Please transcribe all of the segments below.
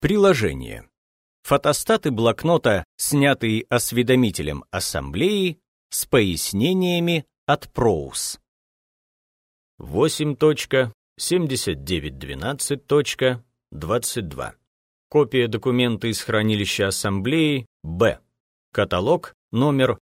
Приложение. Фотостаты блокнота, снятые осведомителем ассамблеи, с пояснениями от Проус. 8.7912.22. Копия документа из хранилища ассамблеи Б. Каталог номер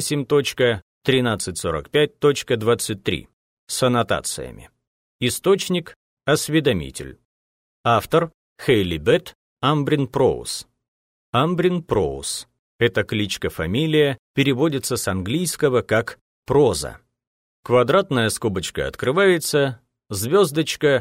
8.1345.23 с аннотациями. Источник — осведомитель. Автор — Хейли Бет Амбрин Проус. Амбрин Проус. Эта кличка-фамилия переводится с английского как «проза». Квадратная скобочка открывается, звездочка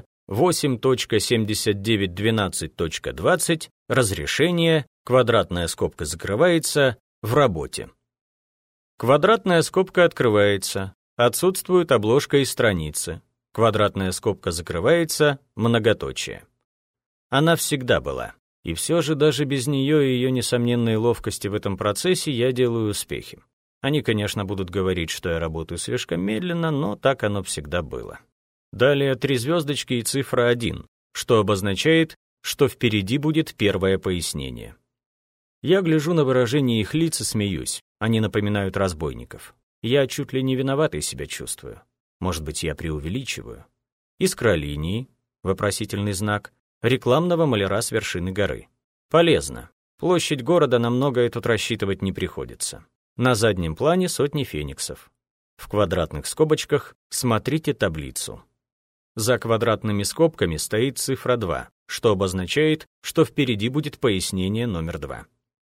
8.7912.20, разрешение, квадратная скобка закрывается, в работе. Квадратная скобка открывается, отсутствует обложка и страницы. Квадратная скобка закрывается, многоточие. Она всегда была. И все же даже без нее и ее несомненной ловкости в этом процессе я делаю успехи. Они, конечно, будут говорить, что я работаю слишком медленно, но так оно всегда было. Далее 3 звездочки и цифра 1, что обозначает, что впереди будет первое пояснение. Я гляжу на выражение их лиц и смеюсь. Они напоминают разбойников. Я чуть ли не виноватый себя чувствую. Может быть, я преувеличиваю. Искра линии, вопросительный знак, рекламного маляра с вершины горы. Полезно. Площадь города на многое тут рассчитывать не приходится. На заднем плане сотни фениксов. В квадратных скобочках смотрите таблицу. За квадратными скобками стоит цифра 2, что обозначает, что впереди будет пояснение номер 2.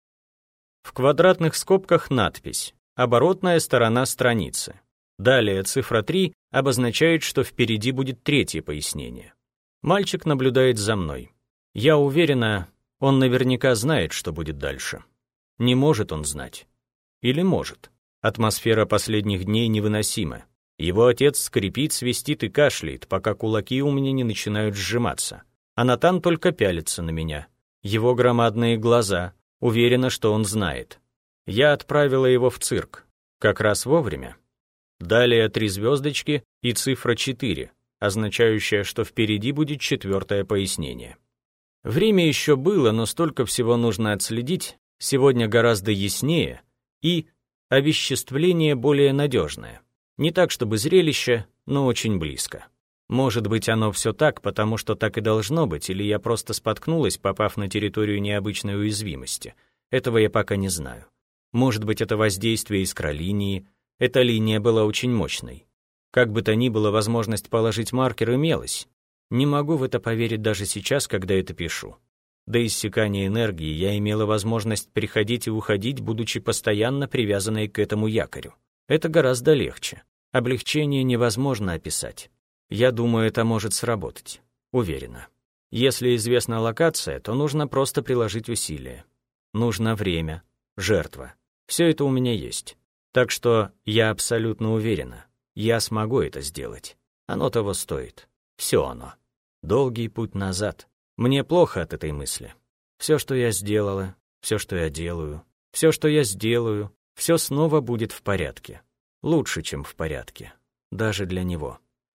В квадратных скобках надпись «Оборотная сторона страницы». Далее цифра 3 обозначает, что впереди будет третье пояснение. Мальчик наблюдает за мной. Я уверена, он наверняка знает, что будет дальше. Не может он знать. Или может. Атмосфера последних дней невыносима. Его отец скрипит, свистит и кашляет, пока кулаки у меня не начинают сжиматься. А Натан только пялится на меня. Его громадные глаза. Уверена, что он знает. Я отправила его в цирк. Как раз вовремя. Далее 3 звездочки и цифра 4, означающая, что впереди будет 4-е пояснение. Время еще было, но столько всего нужно отследить. Сегодня гораздо яснее и овеществление более надежное. Не так, чтобы зрелище, но очень близко. Может быть, оно все так, потому что так и должно быть, или я просто споткнулась, попав на территорию необычной уязвимости. Этого я пока не знаю. Может быть, это воздействие искролинии. Эта линия была очень мощной. Как бы то ни было, возможность положить маркер имелась. Не могу в это поверить даже сейчас, когда это пишу. До иссякания энергии я имела возможность приходить и уходить, будучи постоянно привязанной к этому якорю. Это гораздо легче. Облегчение невозможно описать. Я думаю, это может сработать. Уверена. Если известна локация, то нужно просто приложить усилия. Нужно время, жертва. Все это у меня есть. Так что я абсолютно уверена. Я смогу это сделать. Оно того стоит. Все оно. Долгий путь назад. Мне плохо от этой мысли. Все, что я сделала, все, что я делаю, все, что я сделаю, все снова будет в порядке. Лучше, чем в порядке. Даже для него.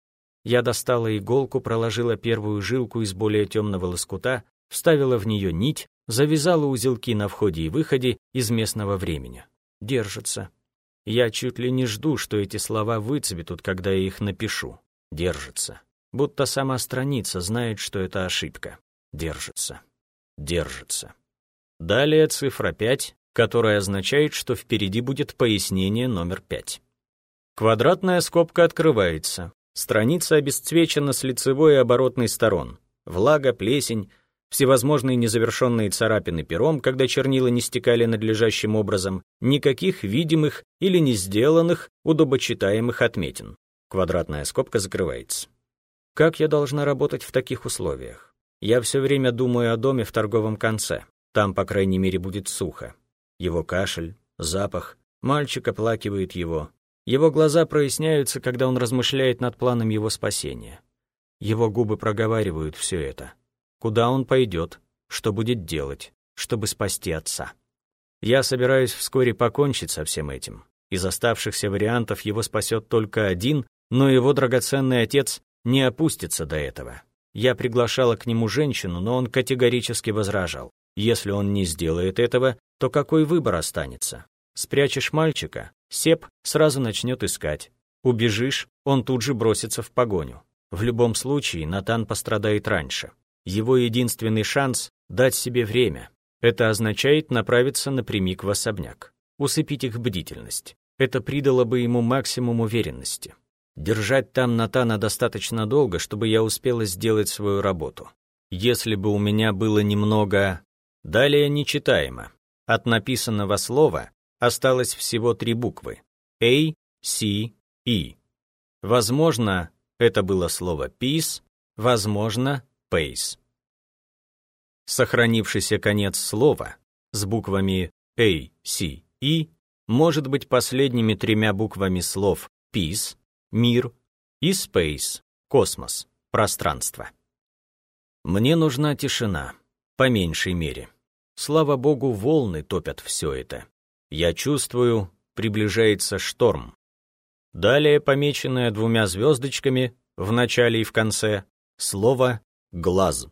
Я достала иголку, проложила первую жилку из более темного лоскута, вставила в нее нить, завязала узелки на входе и выходе из местного времени. Держится. Я чуть ли не жду, что эти слова выцветут, когда я их напишу. Держится. Будто сама страница знает, что это ошибка. Держится. Держится. Далее цифра 5, которая означает, что впереди будет пояснение номер 5. Квадратная скобка открывается. Страница обесцвечена с лицевой и оборотной сторон. Влага, плесень, всевозможные незавершенные царапины пером, когда чернила не стекали надлежащим образом, никаких видимых или не сделанных удобочитаемых отметин. Квадратная скобка закрывается. Как я должна работать в таких условиях? Я все время думаю о доме в торговом конце. Там, по крайней мере, будет сухо. Его кашель, запах, мальчик оплакивает его. Его глаза проясняются, когда он размышляет над планом его спасения. Его губы проговаривают все это. Куда он пойдет, что будет делать, чтобы спасти отца. Я собираюсь вскоре покончить со всем этим. Из оставшихся вариантов его спасет только один, но его драгоценный отец не опустится до этого. я приглашала к нему женщину, но он категорически возражал. Если он не сделает этого, то какой выбор останется? Спрячешь мальчика, Сеп сразу начнет искать. Убежишь, он тут же бросится в погоню. В любом случае, Натан пострадает раньше. Его единственный шанс — дать себе время. Это означает направиться напрямик в особняк. Усыпить их бдительность. Это придало бы ему максимум уверенности. Держать там Натана достаточно долго, чтобы я успела сделать свою работу. Если бы у меня было немного... Далее нечитаемо. От написанного слова осталось всего 3 буквы. A, C, E. Возможно, это было слово peace, возможно, pace. Сохранившийся конец слова с буквами A, C, E может быть последними 3 буквами слов peace, мир, и space, космос, пространство. Мне нужна тишина, по меньшей мере. Слава богу, волны топят все это. Я чувствую, приближается шторм. Далее, помеченное 2 звездочками, в начале и в конце, слово «глаз».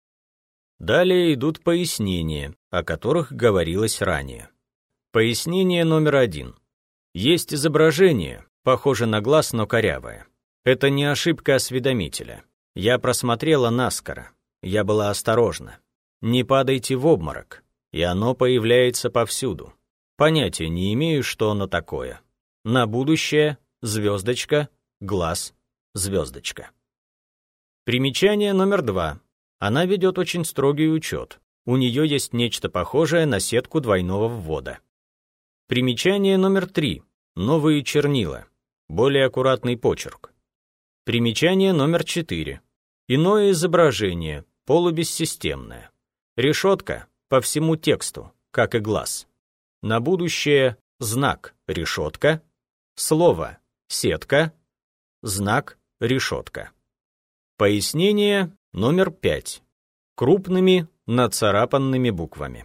Далее идут пояснения, о которых говорилось ранее. Пояснение номер 1. Есть изображение, похоже на глаз, но корявое. Это не ошибка осведомителя. Я просмотрела наскоро. Я была осторожна. Не падайте в обморок, и оно появляется повсюду. Понятия не имею, что оно такое. На будущее — звездочка, глаз, звездочка. Примечание номер 2. Она ведет очень строгий учет. У нее есть нечто похожее на сетку двойного ввода. Примечание номер 3. Новые чернила. Более аккуратный почерк. Примечание номер 4. Иное изображение, полубессистемное. Решетка по всему тексту, как и глаз. На будущее знак решетка, слово сетка, знак решетка. Пояснение номер 5. Крупными нацарапанными буквами.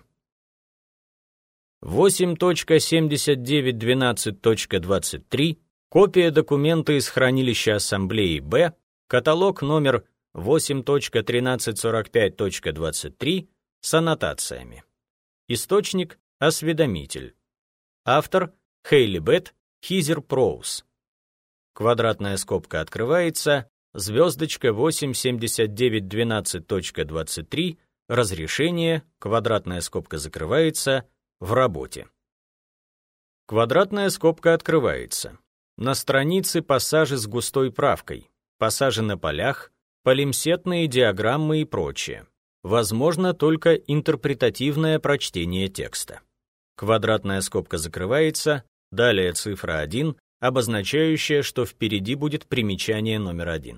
8.7912.23. Копия документа из хранилища Ассамблеи Б, каталог номер 8.1345.23 с аннотациями. Источник — осведомитель. Автор — Хейли Бет, Хизер Проус. Квадратная скобка открывается, звездочка 8.7912.23, разрешение, квадратная скобка закрывается, в работе. Квадратная скобка открывается. На странице пассажи с густой правкой, пассажи на полях, полимсетные диаграммы и прочее. Возможно только интерпретативное прочтение текста. Квадратная скобка закрывается, далее цифра 1, обозначающая, что впереди будет примечание номер 1.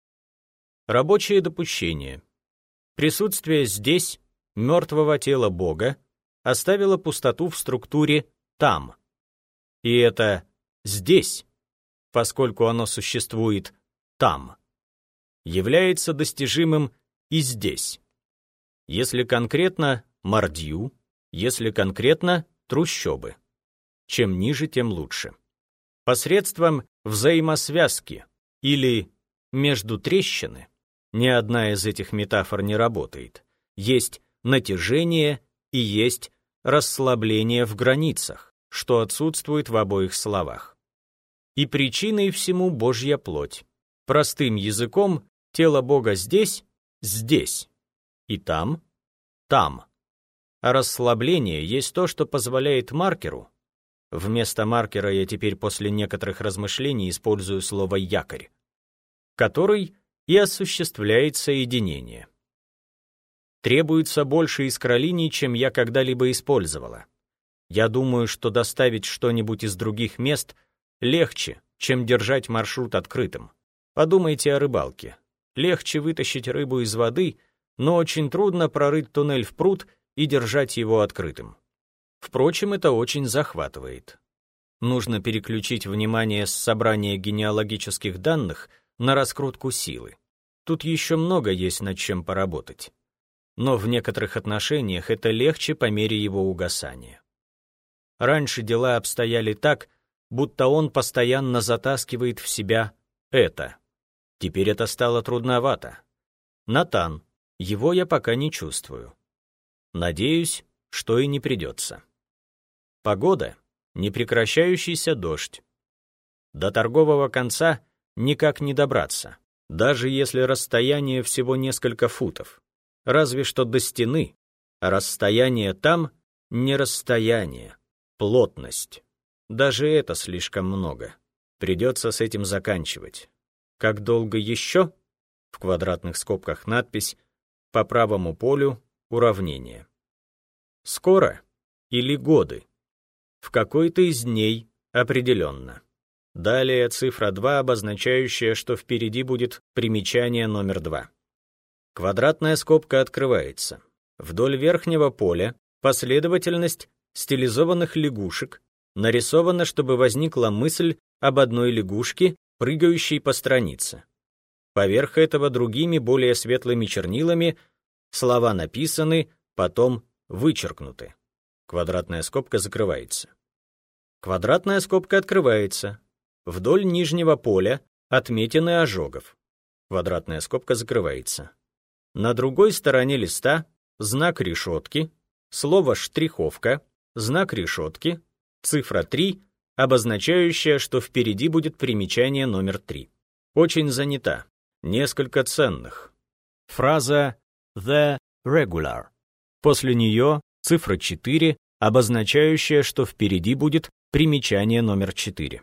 Рабочее допущение. Присутствие здесь мертвого тела Бога оставило пустоту в структуре «там». И это «здесь», поскольку оно существует «там», является достижимым и здесь. Если конкретно Мардью, если конкретно трущобы. Чем ниже, тем лучше. Посредством взаимосвязки или между трещины ни одна из этих метафор не работает. Есть натяжение и есть расслабление в границах, что отсутствует в обоих словах. И причиной всему Божья плоть. Простым языком тело Бога здесь, здесь. И там, там. А расслабление есть то, что позволяет маркеру. Вместо маркера я теперь после некоторых размышлений использую слово «якорь», который и осуществляет соединение. Требуется больше искролиний, чем я когда-либо использовала. Я думаю, что доставить что-нибудь из других мест легче, чем держать маршрут открытым. Подумайте о рыбалке. Легче вытащить рыбу из воды, но очень трудно прорыть туннель в пруд и держать его открытым. Впрочем, это очень захватывает. Нужно переключить внимание с собрания генеалогических данных на раскрутку силы. Тут еще много есть над чем поработать. Но в некоторых отношениях это легче по мере его угасания. Раньше дела обстояли так, будто он постоянно затаскивает в себя это. Теперь это стало трудновато. Натан. Его я пока не чувствую. Надеюсь, что и не придется. Погода. Непрекращающийся дождь. До торгового конца никак не добраться, даже если расстояние всего несколько футов. Разве что до стены, а расстояние там не расстояние, плотность. Даже это слишком много. Придется с этим заканчивать. Как долго еще? В квадратных скобках надпись «По правому полю уравнение». Скоро или годы? В какой-то из дней определенно. Далее цифра 2, обозначающая, что впереди будет примечание номер 2. Квадратная скобка открывается. Вдоль верхнего поля последовательность стилизованных лягушек нарисована, чтобы возникла мысль об одной лягушке, прыгающей по странице. Поверх этого другими, более светлыми чернилами слова написаны, потом вычеркнуты. Квадратная скобка закрывается. Квадратная скобка открывается. Вдоль нижнего поля отметины ожогов. Квадратная скобка закрывается. На другой стороне листа знак решетки, слово «штриховка», знак решетки, цифра 3, обозначающая, что впереди будет примечание номер 3. Очень занята. Несколько ценных. Фраза «the regular». После нее цифра 4, обозначающая, что впереди будет примечание номер 4.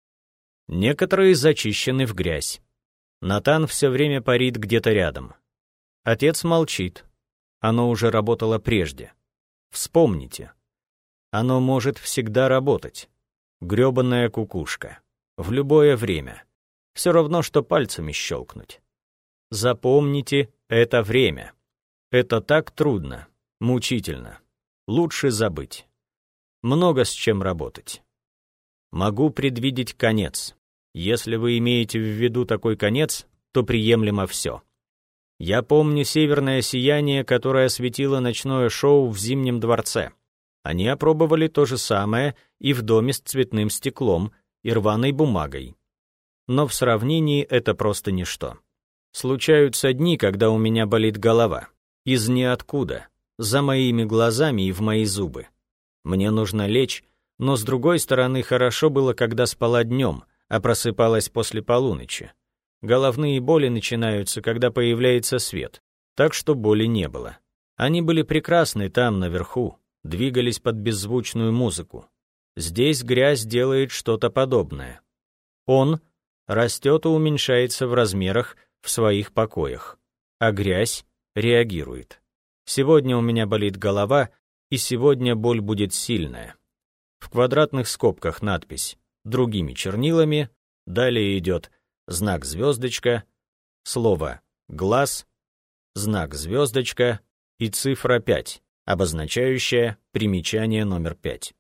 Некоторые зачищены в грязь. Натан все время парит где-то рядом. Отец молчит. Оно уже работало прежде. Вспомните. Оно может всегда работать. Грёбаная кукушка. В любое время. Все равно, что пальцами щелкнуть. Запомните это время. Это так трудно, мучительно. Лучше забыть. Много с чем работать. Могу предвидеть конец. Если вы имеете в виду такой конец, то приемлемо все. Я помню северное сияние, которое осветило ночное шоу в Зимнем дворце. Они опробовали то же самое и в доме с цветным стеклом и рваной бумагой. Но в сравнении это просто ничто. Случаются дни, когда у меня болит голова. Из ниоткуда, за моими глазами и в мои зубы. Мне нужно лечь, но с другой стороны хорошо было, когда спала днем, а просыпалась после полуночи. Головные боли начинаются, когда появляется свет, так что боли не было. Они были прекрасны там, наверху, двигались под беззвучную музыку. Здесь грязь делает что-то подобное. Он растет и уменьшается в размерах в своих покоях, а грязь реагирует. Сегодня у меня болит голова, и сегодня боль будет сильная. В квадратных скобках надпись другими чернилами, далее идет знак звездочка, слово «глаз», знак звездочка и цифра 5, обозначающая примечание номер 5.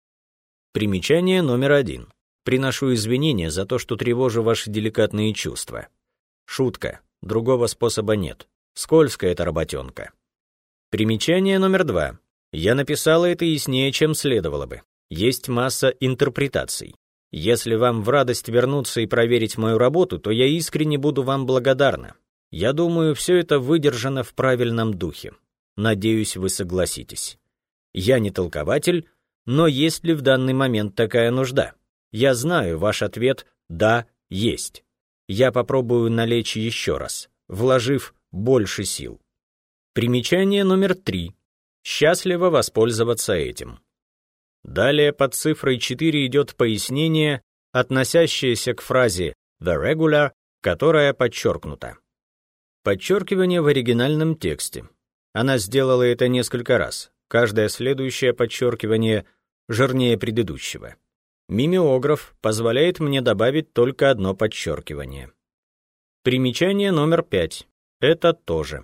Примечание номер 1. Приношу извинения за то, что тревожу ваши деликатные чувства. Шутка, другого способа нет. Скользкая эта работенка. Примечание номер 2. Я написала это яснее, чем следовало бы. Есть масса интерпретаций. Если вам в радость вернуться и проверить мою работу, то я искренне буду вам благодарна. Я думаю, все это выдержано в правильном духе. Надеюсь, вы согласитесь. Я не толкователь, но есть ли в данный момент такая нужда? Я знаю, ваш ответ «да, есть». Я попробую налечь еще раз, вложив больше сил. Примечание номер 3. Счастливо воспользоваться этим. Далее под цифрой 4 идет пояснение, относящееся к фразе «the regular», которая подчеркнута. Подчеркивание в оригинальном тексте. Она сделала это несколько раз. Каждое следующее подчеркивание жирнее предыдущего. Мимеограф позволяет мне добавить только одно подчеркивание. Примечание номер 5. Это тоже.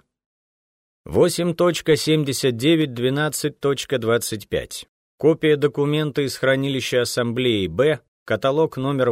8.79.12.25. Копия документа из хранилища Ассамблеи Б, каталог номер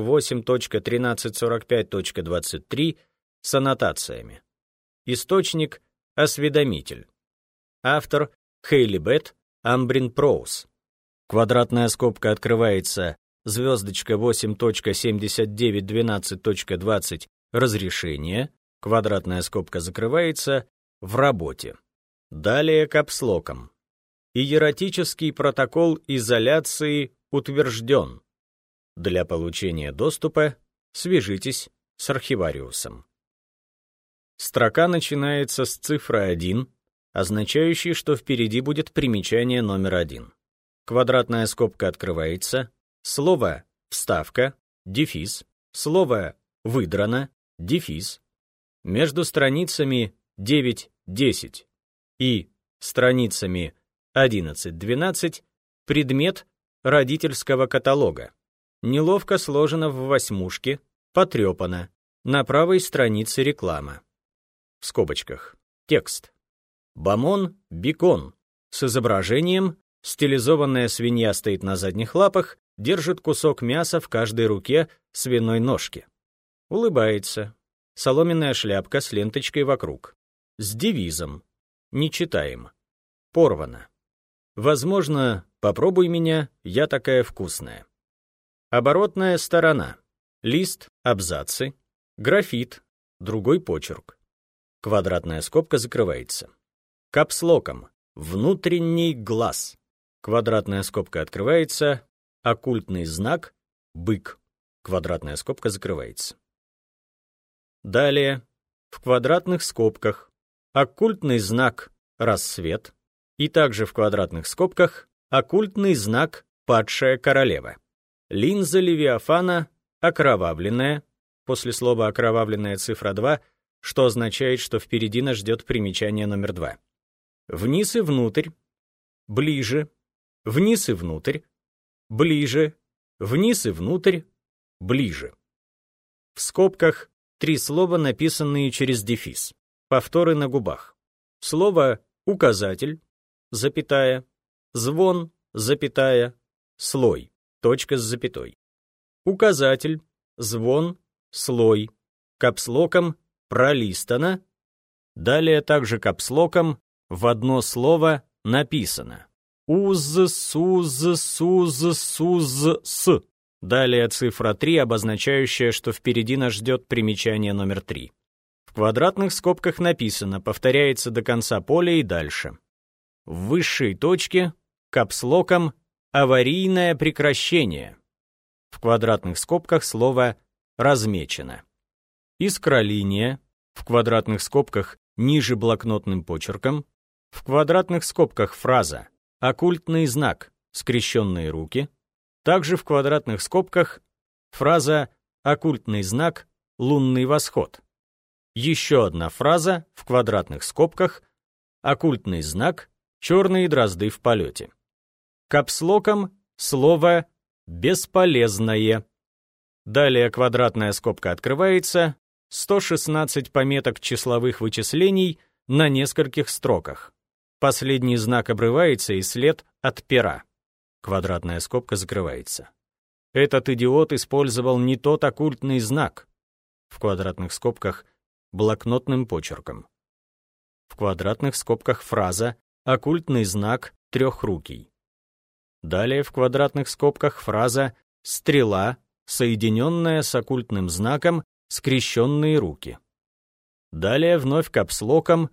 8.1345.23 с аннотациями. Источник — осведомитель. Автор — Хейли Бет, Амбрин Проуз. Квадратная скобка открывается, звездочка 8.79.12.20 разрешение, квадратная скобка закрывается, в работе. Далее капслоком. Иератический протокол изоляции утвержден. Для получения доступа свяжитесь с архивариусом. Строка начинается с цифры 1, означающей, что впереди будет примечание номер 1. Квадратная скобка открывается, слово «вставка», дефис, слово «выдрано», дефис. Между страницами 9-10 и страницами 11-12 предмет родительского каталога. Неловко сложено в восьмушке, потрепано. На правой странице реклама. В скобочках. Текст. Бамон бекон. С изображением стилизованная свинья стоит на задних лапах, держит кусок мяса в каждой руке свиной ножки. Улыбается. Соломенная шляпка с ленточкой вокруг. С девизом. Не читаем. Порвано. Возможно, попробуй меня, я такая вкусная. Оборотная сторона. Лист, абзацы, графит, другой почерк. Квадратная скобка закрывается. Капслоком. Внутренний глаз. Квадратная скобка открывается. Оккультный знак. Бык. Квадратная скобка закрывается. Далее. В квадратных скобках. Оккультный знак. Рассвет. И также в квадратных скобках оккультный знак «Падшая королева». Линза Левиафана окровавленная, после слова «окровавленная» цифра 2, что означает, что впереди нас ждет примечание номер 2. Вниз и внутрь, ближе, вниз и внутрь, ближе, вниз и внутрь, ближе. В скобках 3 слова, написанные через дефис, повторы на губах. Слово «указатель», запятая, звон, запятая, слой, точка с запятой. Указатель, звон, слой, капслоком пролистано, далее также капслоком в одно слово написано. С. Далее цифра 3, обозначающая, что впереди нас ждет примечание номер 3. В квадратных скобках написано, повторяется до конца поля и дальше. В высшей точке капслоком аварийное прекращение. В квадратных скобках слово размечено. Искролиния. В квадратных скобках ниже блокнотным почерком. В квадратных скобках фраза оккультный знак скрещенные руки. Также в квадратных скобках фраза оккультный знак лунный восход. Еще одна фраза в квадратных скобках оккультный знак черные дрозды в полете. Капслоком слово «бесполезное». Далее квадратная скобка открывается, 116 пометок числовых вычислений на нескольких строках. Последний знак обрывается и след от пера. Квадратная скобка закрывается. Этот идиот использовал не тот оккультный знак. В квадратных скобках блокнотным почерком. В квадратных скобках фраза оккультный знак трехрукий. Далее в квадратных скобках фраза «стрела», соединенная с оккультным знаком «скрещенные руки». Далее вновь капслоком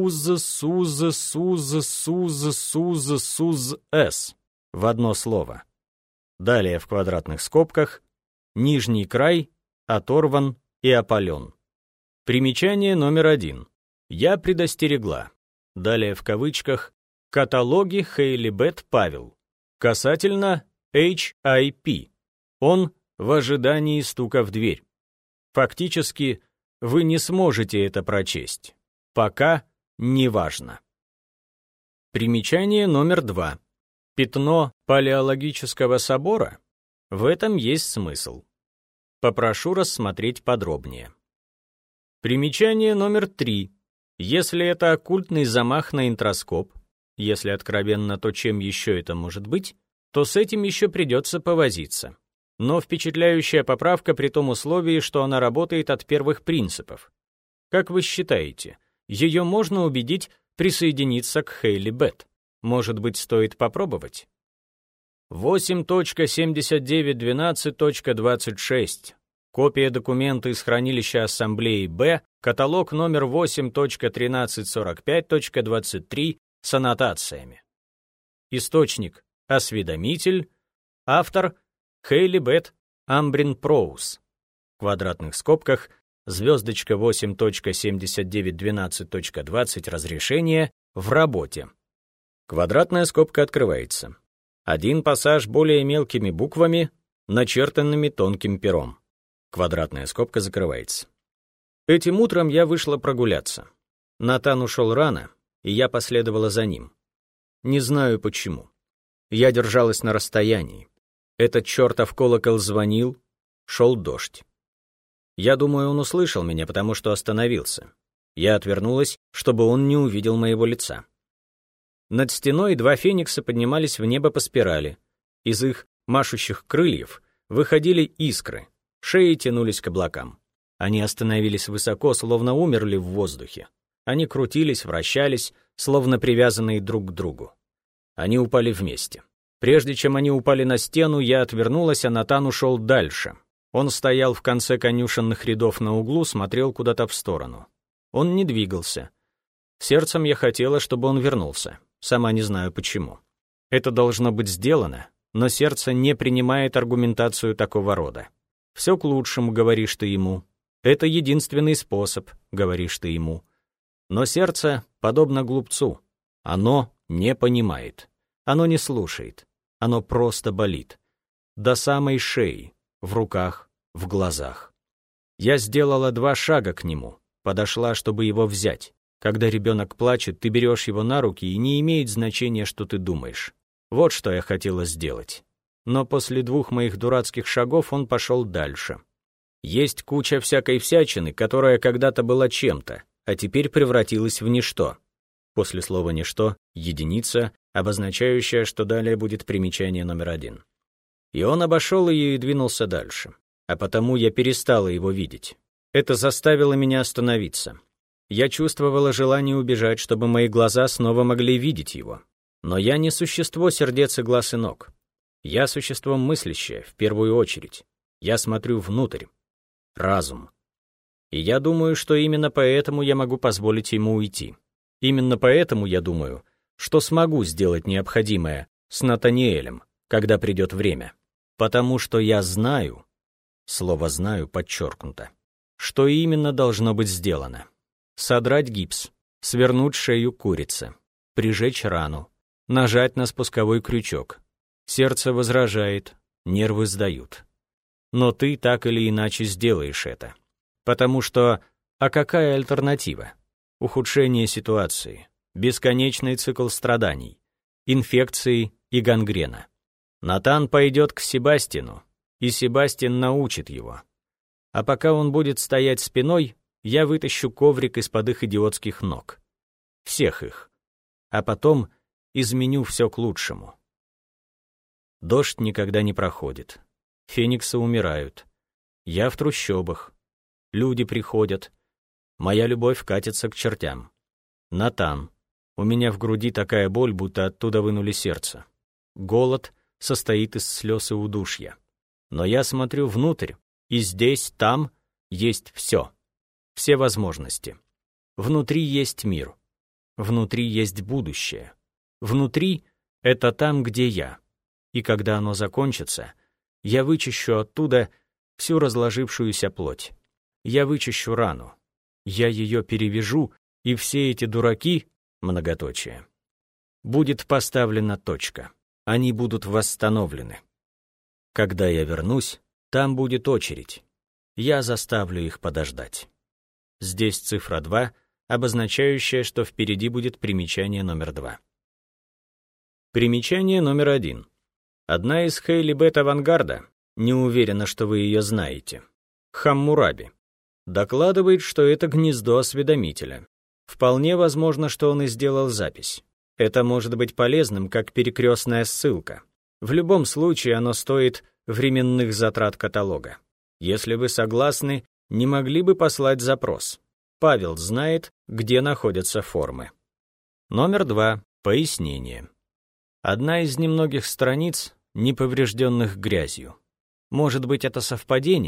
«уз-суз-суз-суз-суз-суз-с» в одно слово. Далее в квадратных скобках нижний край оторван и опален. Примечание номер 1. Я предостерегла. Далее в кавычках «Каталоги Хейли Бет Павел». Касательно HIP. Он в ожидании стука в дверь. Фактически, вы не сможете это прочесть. Пока не важно. Примечание номер 2. Пятно Палеологического собора? В этом есть смысл. Попрошу рассмотреть подробнее. Примечание номер 3. Если это оккультный замах на интроскоп, если откровенно, то чем еще это может быть, то с этим еще придется повозиться. Но впечатляющая поправка при том условии, что она работает от первых принципов. Как вы считаете, ее можно убедить присоединиться к Хейли Бет? Может быть, стоит попробовать? 8.79.12.26. Копия документа из хранилища Ассамблеи Б, каталог номер 8.1345.23 с аннотациями. Источник — осведомитель, автор — Хейли Бет Амбрин Проуз, в квадратных скобках, звездочка 8.7912.20 разрешение в работе. Квадратная скобка открывается. Один пассаж более мелкими буквами, начертанными тонким пером. Квадратная скобка закрывается. Этим утром я вышла прогуляться. Натан ушел рано, и я последовала за ним. Не знаю почему. Я держалась на расстоянии. Этот чертов колокол звонил, шел дождь. Я думаю, он услышал меня, потому что остановился. Я отвернулась, чтобы он не увидел моего лица. Над стеной два феникса поднимались в небо по спирали. Из их машущих крыльев выходили искры, шеи тянулись к облакам. Они остановились высоко, словно умерли в воздухе. Они крутились, вращались, словно привязанные друг к другу. Они упали вместе. Прежде чем они упали на стену, я отвернулась, а Натан ушел дальше. Он стоял в конце конюшенных рядов на углу, смотрел куда-то в сторону. Он не двигался. Сердцем я хотела, чтобы он вернулся. Сама не знаю почему. Это должно быть сделано, но сердце не принимает аргументацию такого рода. «Все к лучшему», — говоришь ты ему. «Это единственный способ», — говоришь ты ему. Но сердце подобно глупцу. Оно не понимает. Оно не слушает. Оно просто болит. До самой шеи, в руках, в глазах. Я сделала 2 шага к нему, подошла, чтобы его взять. Когда ребенок плачет, ты берешь его на руки, и не имеет значения, что ты думаешь. Вот что я хотела сделать. Но после 2 моих дурацких шагов он пошел дальше. Есть куча всякой всячины, которая когда-то была чем-то, а теперь превратилась в ничто. После слова «ничто» — единица, обозначающая, что далее будет примечание номер 1. И он обошел ее и двинулся дальше. А потому я перестала его видеть. Это заставило меня остановиться. Я чувствовала желание убежать, чтобы мои глаза снова могли видеть его. Но я не существо сердец и глаз и ног. Я существо мыслящее, в первую очередь. Я смотрю внутрь. Разум. И я думаю, что именно поэтому я могу позволить ему уйти. Именно поэтому я думаю, что смогу сделать необходимое с Натаниэлем, когда придет время. Потому что я знаю, слово «знаю» подчеркнуто, что именно должно быть сделано. Содрать гипс, свернуть шею курицы, прижечь рану, нажать на спусковой крючок. Сердце возражает, нервы сдают. Но ты так или иначе сделаешь это. Потому что, а какая альтернатива? Ухудшение ситуации, бесконечный цикл страданий, инфекции и гангрена. Натан пойдет к Себастину, и Себастин научит его. А пока он будет стоять спиной, я вытащу коврик из-под их идиотских ног. Всех их. А потом изменю все к лучшему. Дождь никогда не проходит. Фениксы умирают. Я в трущобах. Люди приходят. Моя любовь катится к чертям. Натан. У меня в груди такая боль, будто оттуда вынули сердце. Голод состоит из слез и удушья. Но я смотрю внутрь, и здесь, там есть все. Все возможности. Внутри есть мир. Внутри есть будущее. Внутри — это там, где я. И когда оно закончится, я вычищу оттуда всю разложившуюся плоть. Я вычищу рану. Я ее перевяжу, и все эти дураки, многоточие, будет поставлена точка. Они будут восстановлены. Когда я вернусь, там будет очередь. Я заставлю их подождать. Здесь цифра 2, обозначающая, что впереди будет примечание номер 2. Примечание номер 1. Одна из Хейли Бет авангарда, не уверена, что вы ее знаете, Хаммураби, докладывает, что это гнездо осведомителя. Вполне возможно, что он и сделал запись. Это может быть полезным, как перекрестная ссылка. В любом случае оно стоит временных затрат каталога. Если вы согласны, не могли бы послать запрос. Павел знает, где находятся формы. Номер 2. Пояснение. Одна из немногих страниц, не поврежденных грязью. Может быть, это совпадение?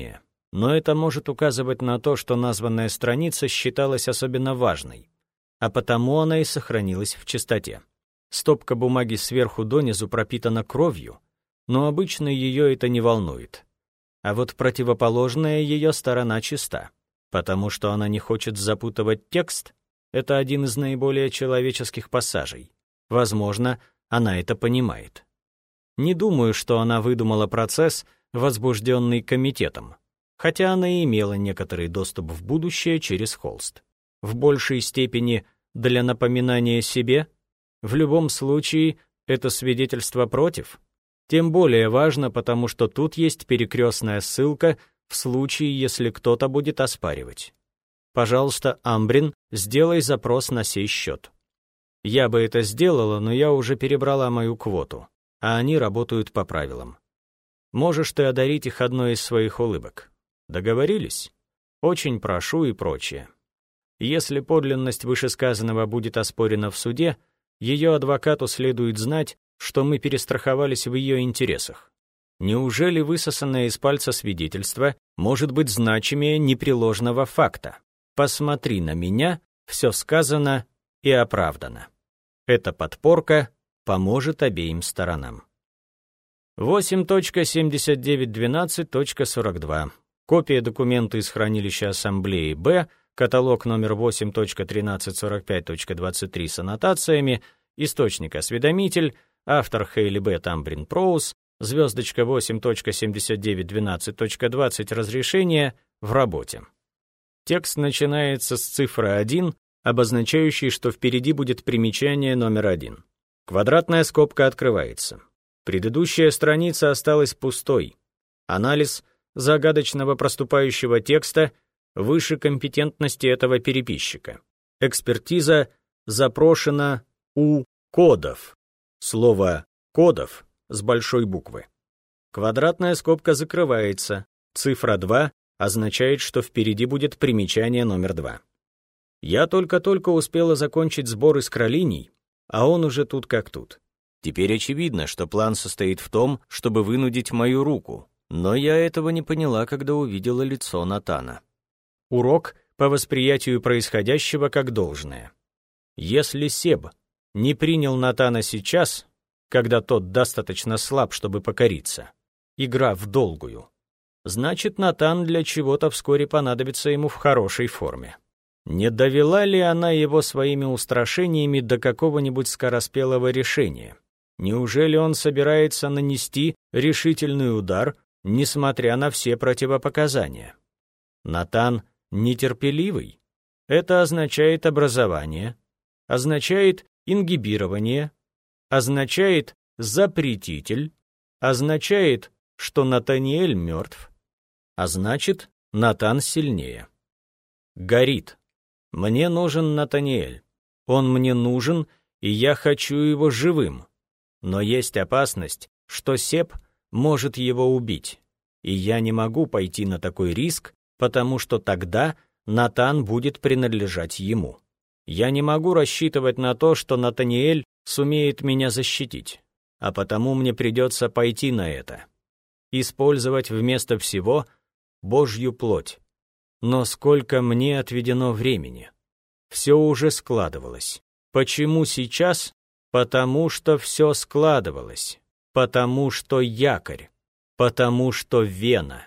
но это может указывать на то, что названная страница считалась особенно важной, а потому она и сохранилась в чистоте. Стопка бумаги сверху донизу пропитана кровью, но обычно ее это не волнует. А вот противоположная ее сторона чиста, потому что она не хочет запутывать текст. Это один из наиболее человеческих пассажей. Возможно, она это понимает. Не думаю, что она выдумала процесс, возбужденный комитетом, хотя она и имела некоторый доступ в будущее через холст. В большей степени для напоминания себе. В любом случае, это свидетельство против. Тем более важно, потому что тут есть перекрестная ссылка в случае, если кто-то будет оспаривать. Пожалуйста, Амбрин, сделай запрос на сей счет. Я бы это сделала, но я уже перебрала мою квоту, а они работают по правилам. Можешь ты одарить их одной из своих улыбок. Договорились? Очень прошу и прочее. Если подлинность вышесказанного будет оспорена в суде, ее адвокату следует знать, что мы перестраховались в ее интересах. Неужели высосанное из пальца свидетельство может быть значимее непреложного факта? Посмотри на меня, все сказано и оправдано. Эта подпорка поможет обеим сторонам. 8.7912.42. Копия документа из хранилища Ассамблеи Б, каталог номер 8.1345.23 с аннотациями, источник осведомитель, автор Хейли Б. Тамбрин Проуз, звездочка 8.7912.20 разрешение в работе. Текст начинается с цифры 1, обозначающей, что впереди будет примечание номер 1. Квадратная скобка открывается. Предыдущая страница осталась пустой. Анализ загадочного проступающего текста выше компетентности этого переписчика. Экспертиза запрошена у кодов. Слово «кодов» с большой буквы. Квадратная скобка закрывается. Цифра 2 означает, что впереди будет примечание номер 2. Я только-только успела закончить сбор искролиний, а он уже тут как тут. Теперь очевидно, что план состоит в том, чтобы вынудить мою руку, но я этого не поняла, когда увидела лицо Натана. Урок по восприятию происходящего как должное. Если Себ не принял Натана сейчас, когда тот достаточно слаб, чтобы покориться, игра в долгую, значит, Натан для чего-то вскоре понадобится ему в хорошей форме. Не довела ли она его своими устрашениями до какого-нибудь скороспелого решения? Неужели он собирается нанести решительный удар, несмотря на все противопоказания? Натан нетерпеливый. Это означает образование, означает ингибирование, означает запретитель, означает, что Натаниэль мертв, а значит, Натан сильнее. Горит. Мне нужен Натаниэль. Он мне нужен, и я хочу его живым. Но есть опасность, что Себ может его убить, и я не могу пойти на такой риск, потому что тогда Натан будет принадлежать ему. Я не могу рассчитывать на то, что Натаниэль сумеет меня защитить, а потому мне придется пойти на это. Использовать вместо всего Божью плоть. Но сколько мне отведено времени? Все уже складывалось. Почему сейчас? Потому что все складывалось. Потому что якорь. Потому что вена.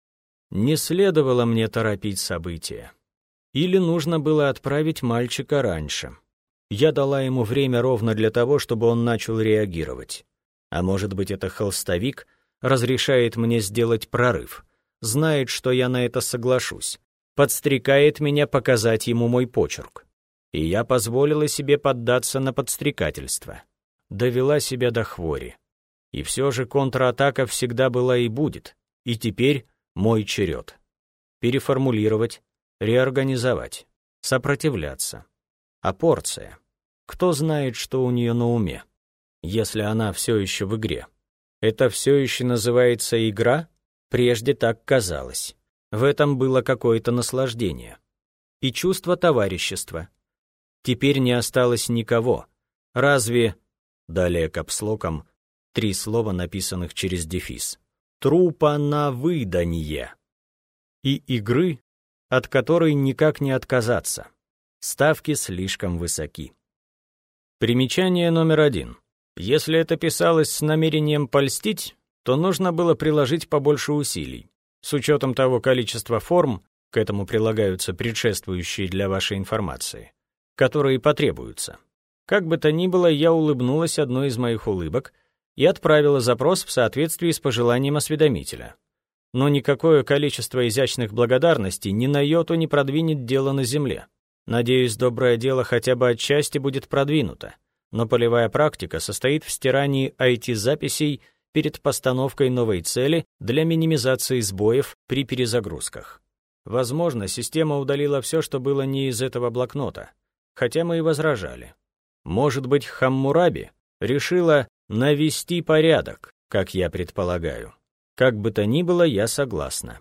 Не следовало мне торопить события. Или нужно было отправить мальчика раньше. Я дала ему время ровно для того, чтобы он начал реагировать. А может быть, это холстовик разрешает мне сделать прорыв, знает, что я на это соглашусь, подстрекает меня показать ему мой почерк. И я позволила себе поддаться на подстрекательство. Довела себя до хвори. И все же контратака всегда была и будет. И теперь мой черед. Переформулировать, реорганизовать, сопротивляться. А порция? Кто знает, что у нее на уме? Если она все еще в игре. Это все еще называется игра? Прежде так казалось. В этом было какое-то наслаждение. И чувство товарищества. Теперь не осталось никого. Разве... Далее капслоком 3 слова, написанных через дефис. Трупа на выданье. и игры, от которой никак не отказаться. Ставки слишком высоки. Примечание номер 1. Если это писалось с намерением польстить, то нужно было приложить побольше усилий. С учетом того количества форм, к этому прилагаются предшествующие для вашей информации, которые потребуются. Как бы то ни было, я улыбнулась одной из моих улыбок и отправила запрос в соответствии с пожеланием осведомителя. Но никакое количество изящных благодарностей ни на йоту не продвинет дело на земле. Надеюсь, доброе дело хотя бы отчасти будет продвинуто, но полевая практика состоит в стирании IT-записей перед постановкой новой цели для минимизации сбоев при перезагрузках. Возможно, система удалила все, что было не из этого блокнота, хотя мы и возражали. Может быть, Хаммураби решила навести порядок, как я предполагаю. Как бы то ни было, я согласна.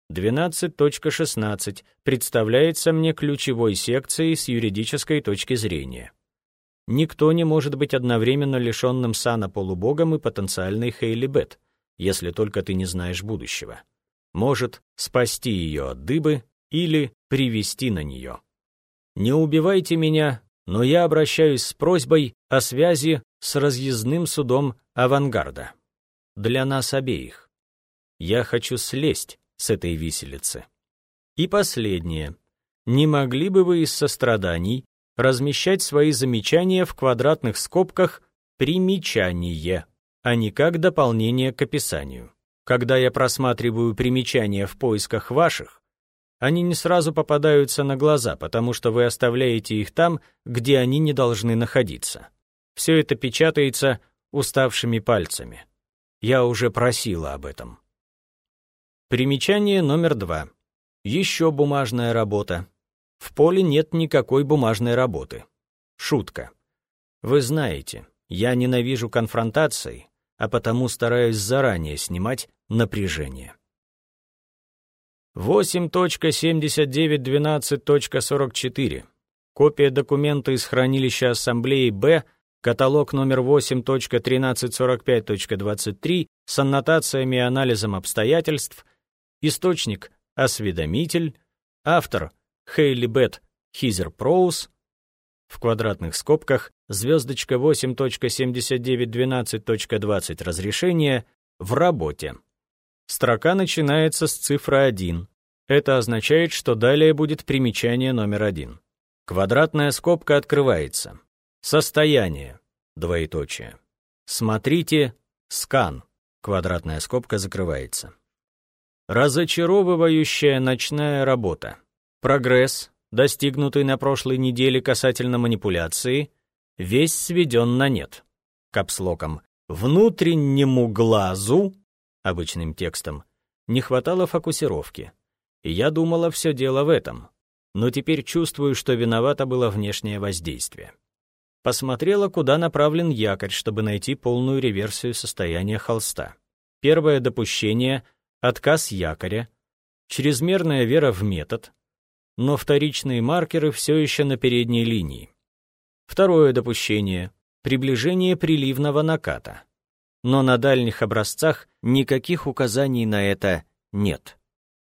12.16 представляется мне ключевой секцией с юридической точки зрения. Никто не может быть одновременно лишенным сана полубогом и потенциальной Хейли Бет, если только ты не знаешь будущего. Может спасти ее от дыбы или привести на нее. Не убивайте меня, но я обращаюсь с просьбой о связи с разъездным судом авангарда. Для нас обеих. Я хочу слезть с этой виселицы. И последнее. Не могли бы вы из состраданий размещать свои замечания в квадратных скобках «примечание», а не как дополнение к описанию? Когда я просматриваю примечания в поисках ваших, они не сразу попадаются на глаза, потому что вы оставляете их там, где они не должны находиться. Все это печатается уставшими пальцами. Я уже просила об этом. Примечание номер 2. Еще бумажная работа. В поле нет никакой бумажной работы. Шутка. Вы знаете, я ненавижу конфронтации, а потому стараюсь заранее снимать напряжение. 8.7912.44. Копия документа из хранилища Ассамблеи Б, каталог номер 8.1345.23 с аннотациями и анализом обстоятельств, источник «Осведомитель», автор Хейли Бет Хизер Проуз, в квадратных скобках, звездочка 8.7912.20 разрешение, в работе. Строка начинается с цифры 1. Это означает, что далее будет примечание номер 1. Квадратная скобка открывается. Состояние. Двоеточие. Смотрите, скан. Квадратная скобка закрывается. Разочаровывающая ночная работа. Прогресс, достигнутый на прошлой неделе касательно манипуляции, весь сведен на нет. Капслоком. Внутреннему глазу, обычным текстом, не хватало фокусировки. И я думала, все дело в этом. Но теперь чувствую, что виновато было внешнее воздействие. Посмотрела, куда направлен якорь, чтобы найти полную реверсию состояния холста. Первое допущение — отказ якоря, чрезмерная вера в метод, но вторичные маркеры все еще на передней линии. Второе допущение — приближение приливного наката. Но на дальних образцах никаких указаний на это нет.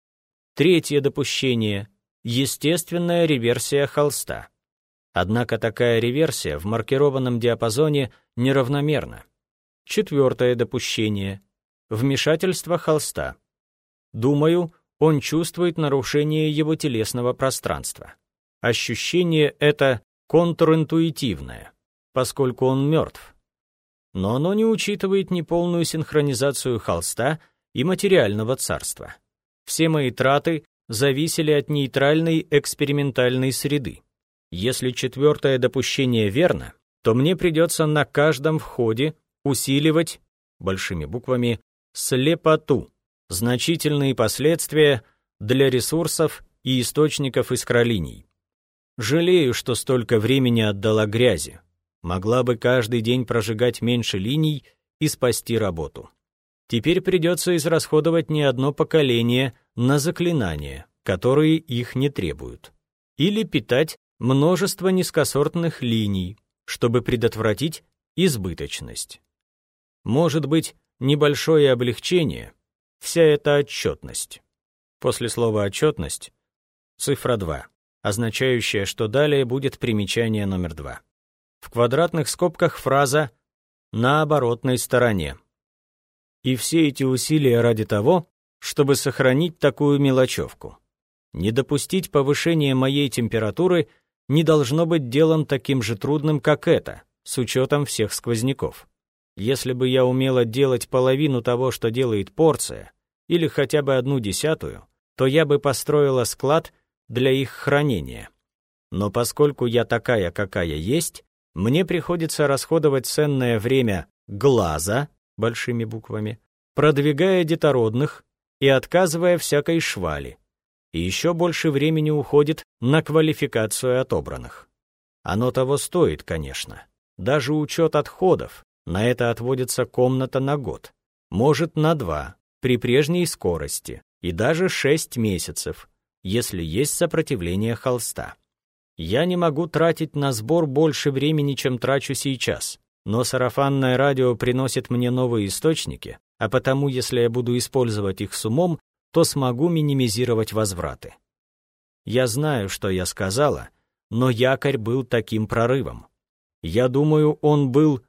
Третье допущение — естественная реверсия холста. Однако такая реверсия в маркированном диапазоне неравномерна. Четвертое допущение — вмешательство холста. Думаю, он чувствует нарушение его телесного пространства. Ощущение это контринтуитивное, поскольку он мертв. Но оно не учитывает неполную синхронизацию холста и материального царства. Все мои траты зависели от нейтральной экспериментальной среды. Если четвертое допущение верно, то мне придется на каждом входе усиливать, большими буквами, слепоту, значительные последствия для ресурсов и источников искролиний. Жалею, что столько времени отдала грязи. Могла бы каждый день прожигать меньше линий и спасти работу. Теперь придется израсходовать не одно поколение на заклинания, которые их не требуют. Или питать множество низкосортных линий, чтобы предотвратить избыточность. Может быть, небольшое облегчение — вся эта отчетность. После слова «отчетность» цифра 2, означающая, что далее будет примечание номер 2. В квадратных скобках фраза «на оборотной стороне». И все эти усилия ради того, чтобы сохранить такую мелочевку. Не допустить повышения моей температуры не должно быть делом таким же трудным, как это, с учетом всех сквозняков. Если бы я умела делать половину того, что делает порция, или хотя бы 1/10, то я бы построила склад для их хранения. Но поскольку я такая, какая есть, мне приходится расходовать ценное время глаза, большими буквами, продвигая детородных и отказывая всякой швали. И еще больше времени уходит на квалификацию отобранных. Оно того стоит, конечно. Даже учет отходов, на это отводится комната на год, может на 2, при прежней скорости, и даже 6 месяцев, если есть сопротивление холста. Я не могу тратить на сбор больше времени, чем трачу сейчас, но сарафанное радио приносит мне новые источники, а потому, если я буду использовать их с умом, то смогу минимизировать возвраты. Я знаю, что я сказала, но якорь был таким прорывом. Я думаю, он был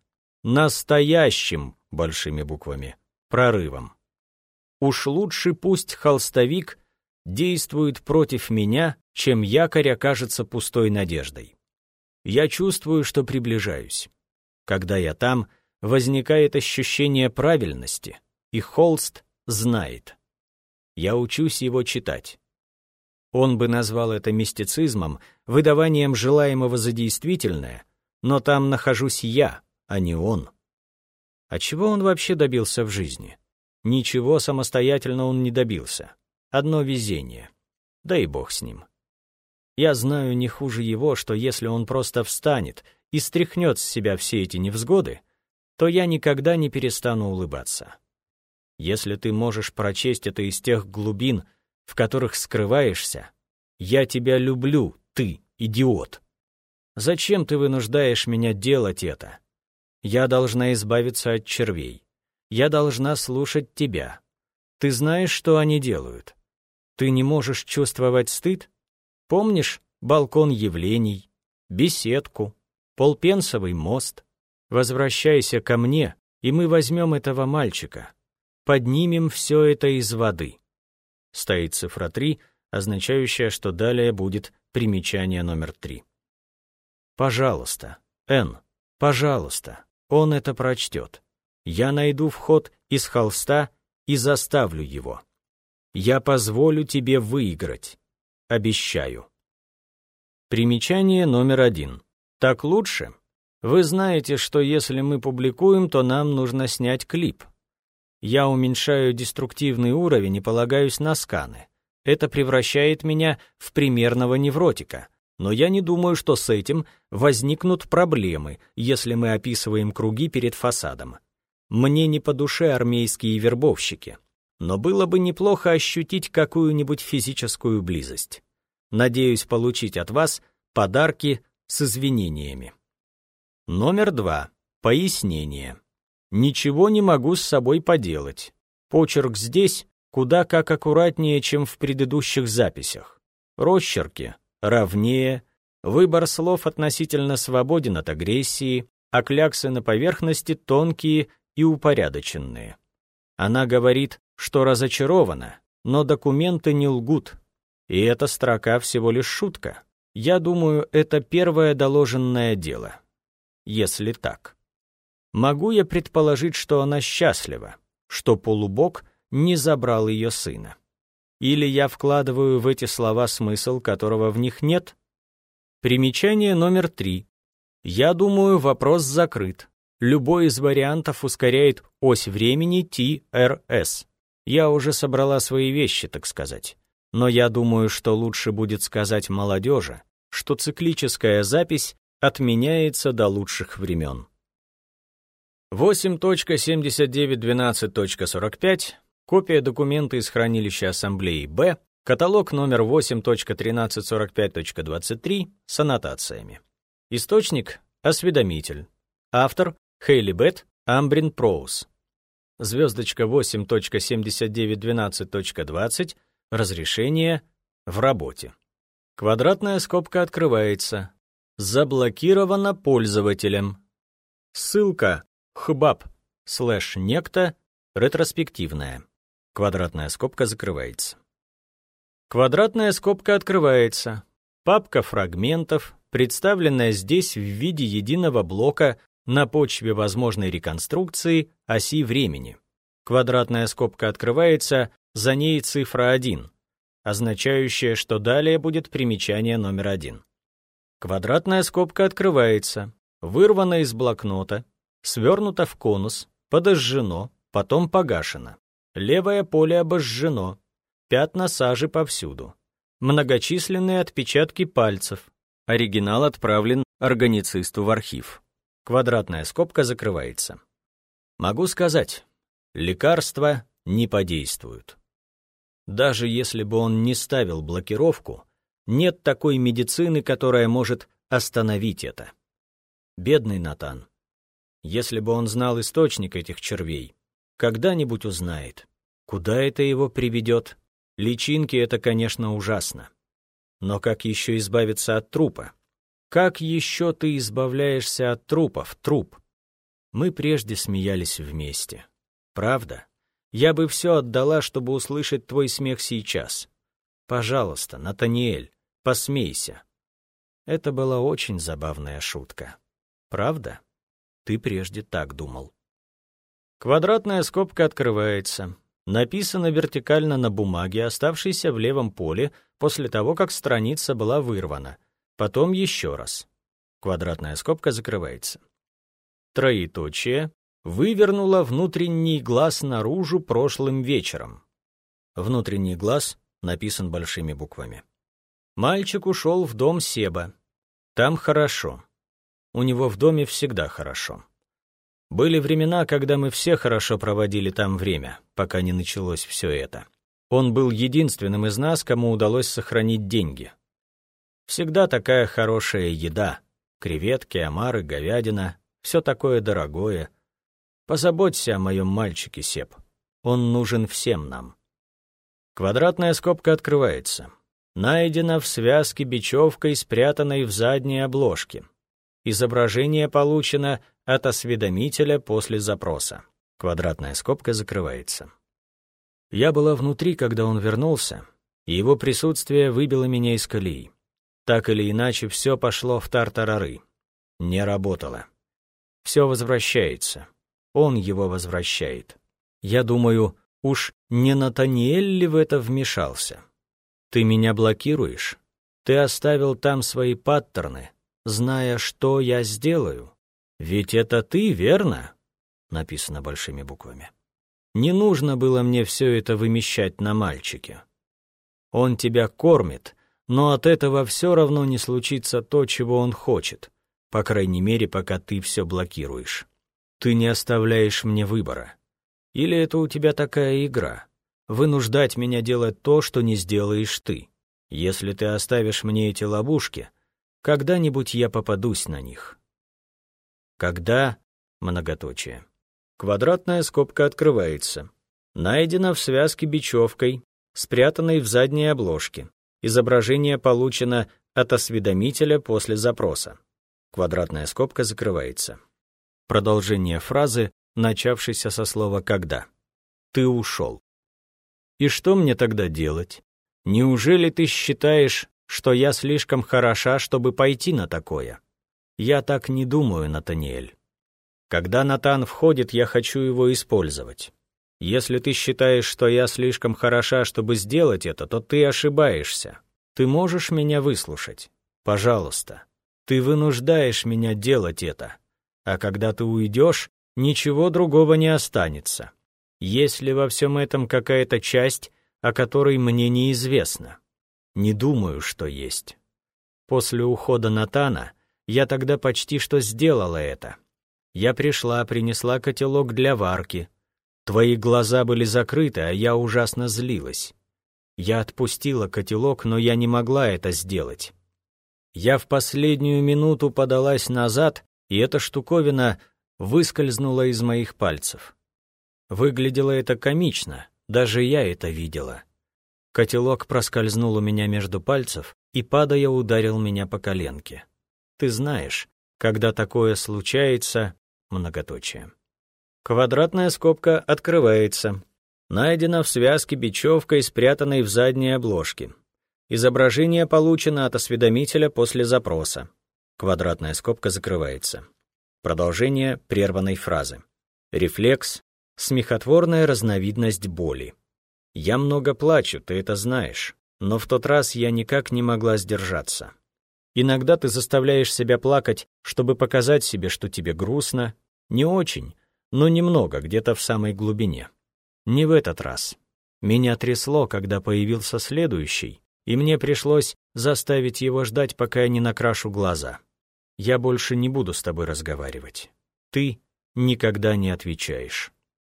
настоящим, большими буквами, прорывом. Уж лучше пусть холстовик действует против меня, чем якорь окажется пустой надеждой. Я чувствую, что приближаюсь. Когда я там, возникает ощущение правильности, и холст знает. Я учусь его читать. Он бы назвал это мистицизмом, выдаванием желаемого за действительное, но там нахожусь я, а не он. А чего он вообще добился в жизни? Ничего самостоятельно он не добился. Одно везение. Да и бог с ним. Я знаю не хуже его, что если он просто встанет и стряхнет с себя все эти невзгоды, то я никогда не перестану улыбаться. Если ты можешь прочесть это из тех глубин, в которых скрываешься, я тебя люблю, ты, идиот. Зачем ты вынуждаешь меня делать это? Я должна избавиться от червей. Я должна слушать тебя. Ты знаешь, что они делают? Ты не можешь чувствовать стыд? Помнишь балкон явлений, беседку, полпенсовый мост? Возвращайся ко мне, и мы возьмем этого мальчика. Поднимем все это из воды. Стоит цифра 3, означающая, что далее будет примечание номер 3. Пожалуйста, Н, пожалуйста, он это прочтет. Я найду вход из холста и заставлю его. Я позволю тебе выиграть. Обещаю. Примечание номер 1. Так лучше? Вы знаете, что если мы публикуем, то нам нужно снять клип. Я уменьшаю деструктивный уровень и полагаюсь на сканы. Это превращает меня в примерного невротика. Но я не думаю, что с этим возникнут проблемы, если мы описываем круги перед фасадом. Мне не по душе армейские вербовщики. Но было бы неплохо ощутить какую-нибудь физическую близость. Надеюсь получить от вас подарки с извинениями. Номер 2. Пояснение. Ничего не могу с собой поделать. Почерк здесь куда как аккуратнее, чем в предыдущих записях. Росчерки ровнее, выбор слов относительно свободен от агрессии, а кляксы на поверхности тонкие и упорядоченные. Она говорит, что разочарована, но документы не лгут. И эта строка всего лишь шутка. Я думаю, это первое доложенное дело. Если так. Могу я предположить, что она счастлива, что полубог не забрал ее сына? Или я вкладываю в эти слова смысл, которого в них нет? Примечание номер 3. Я думаю, вопрос закрыт. Любой из вариантов ускоряет ось времени ТРС. Я уже собрала свои вещи, так сказать. Но я думаю, что лучше будет сказать молодежи, что циклическая запись отменяется до лучших времен. 8.7912.45, копия документа из хранилища Ассамблеи Б, каталог номер 8.1345.23 с аннотациями. Источник — осведомитель. Автор — Хейли Бет, Амбрин Проуз. Звездочка 8.7912.20, Разрешение в работе. Квадратная скобка открывается. Заблокировано пользователем. Ссылка hbab/некто ретроспективная. Квадратная скобка закрывается. Квадратная скобка открывается. Папка фрагментов, представленная здесь в виде единого блока на почве возможной реконструкции оси времени. Квадратная скобка открывается, за ней цифра 1, означающая, что далее будет примечание номер 1. Квадратная скобка открывается, вырвана из блокнота, свернута в конус, подожжено, потом погашено. Левое поле обожжено, пятна сажи повсюду. Многочисленные отпечатки пальцев. Оригинал отправлен органицисту в архив. Квадратная скобка закрывается. Могу сказать, лекарства не подействуют. Даже если бы он не ставил блокировку, нет такой медицины, которая может остановить это. Бедный Натан. Если бы он знал источник этих червей, когда-нибудь узнает. Куда это его приведет? Личинки — это, конечно, ужасно. Но как еще избавиться от трупа? Как еще ты избавляешься от трупов, труп? Мы прежде смеялись вместе. Правда? Я бы все отдала, чтобы услышать твой смех сейчас. Пожалуйста, Натаниэль, посмейся. Это была очень забавная шутка. Правда? Ты прежде так думал. Квадратная скобка открывается. Написано вертикально на бумаге, оставшейся в левом поле, после того, как страница была вырвана. Потом еще раз. Квадратная скобка закрывается. Троеточие. Вывернула внутренний глаз наружу прошлым вечером. Внутренний глаз написан большими буквами. Мальчик ушел в дом Себа. Там хорошо. У него в доме всегда хорошо. Были времена, когда мы все хорошо проводили там время, пока не началось все это. Он был единственным из нас, кому удалось сохранить деньги. Всегда такая хорошая еда. Креветки, омары, говядина. Все такое дорогое. Позаботься о моем мальчике, Себ. Он нужен всем нам. Квадратная скобка открывается. Найдено в связке бечевкой, спрятанной в задней обложке. Изображение получено от осведомителя после запроса. Квадратная скобка закрывается. Я была внутри, когда он вернулся, и его присутствие выбило меня из колеи. Так или иначе, все пошло в тартарары. Не работало. Все возвращается. Он его возвращает. Я думаю, уж не Натаниэль ли в это вмешался? Ты меня блокируешь? Ты оставил там свои паттерны, зная, что я сделаю. Ведь это ты, верно? Написано большими буквами. Не нужно было мне все это вымещать на мальчике. Он тебя кормит, но от этого все равно не случится то, чего он хочет, по крайней мере, пока ты все блокируешь. Ты не оставляешь мне выбора. Или это у тебя такая игра? Вынуждать меня делать то, что не сделаешь ты. Если ты оставишь мне эти ловушки, когда-нибудь я попадусь на них. Когда? Многоточие. Квадратная скобка открывается. Найдено в связке бечевкой, спрятанной в задней обложке. Изображение получено от осведомителя после запроса. Квадратная скобка закрывается. Продолжение фразы, начавшейся со слова «когда». Ты ушел. И что мне тогда делать? Неужели ты считаешь, что я слишком хороша, чтобы пойти на такое? Я так не думаю, Натаниэль. Когда Натан входит, я хочу его использовать. Если ты считаешь, что я слишком хороша, чтобы сделать это, то ты ошибаешься. Ты можешь меня выслушать? Пожалуйста. Ты вынуждаешь меня делать это. А когда ты уйдешь, ничего другого не останется. Есть ли во всем этом какая-то часть, о которой мне неизвестно? Не думаю, что есть. После ухода Натана я тогда почти что сделала это. Я пришла, принесла котелок для варки. Твои глаза были закрыты, а я ужасно злилась. Я отпустила котелок, но я не могла это сделать. Я в последнюю минуту подалась назад, и эта штуковина выскользнула из моих пальцев. Выглядело это комично, даже я это видела. Котелок проскользнул у меня между пальцев и, падая, ударил меня по коленке. Ты знаешь, когда такое случается, многоточие. Квадратная скобка открывается. Найдено в связке бечевкой, спрятанной в задней обложке. Изображение получено от осведомителя после запроса. Квадратная скобка закрывается. Продолжение прерванной фразы. Рефлекс — смехотворная разновидность боли. Я много плачу, ты это знаешь, но в тот раз я никак не могла сдержаться. Иногда ты заставляешь себя плакать, чтобы показать себе, что тебе грустно. Не очень, но немного, где-то в самой глубине. Не в этот раз. Меня трясло, когда появился следующий, и мне пришлось заставить его ждать, пока я не накрашу глаза. Я больше не буду с тобой разговаривать. Ты никогда не отвечаешь.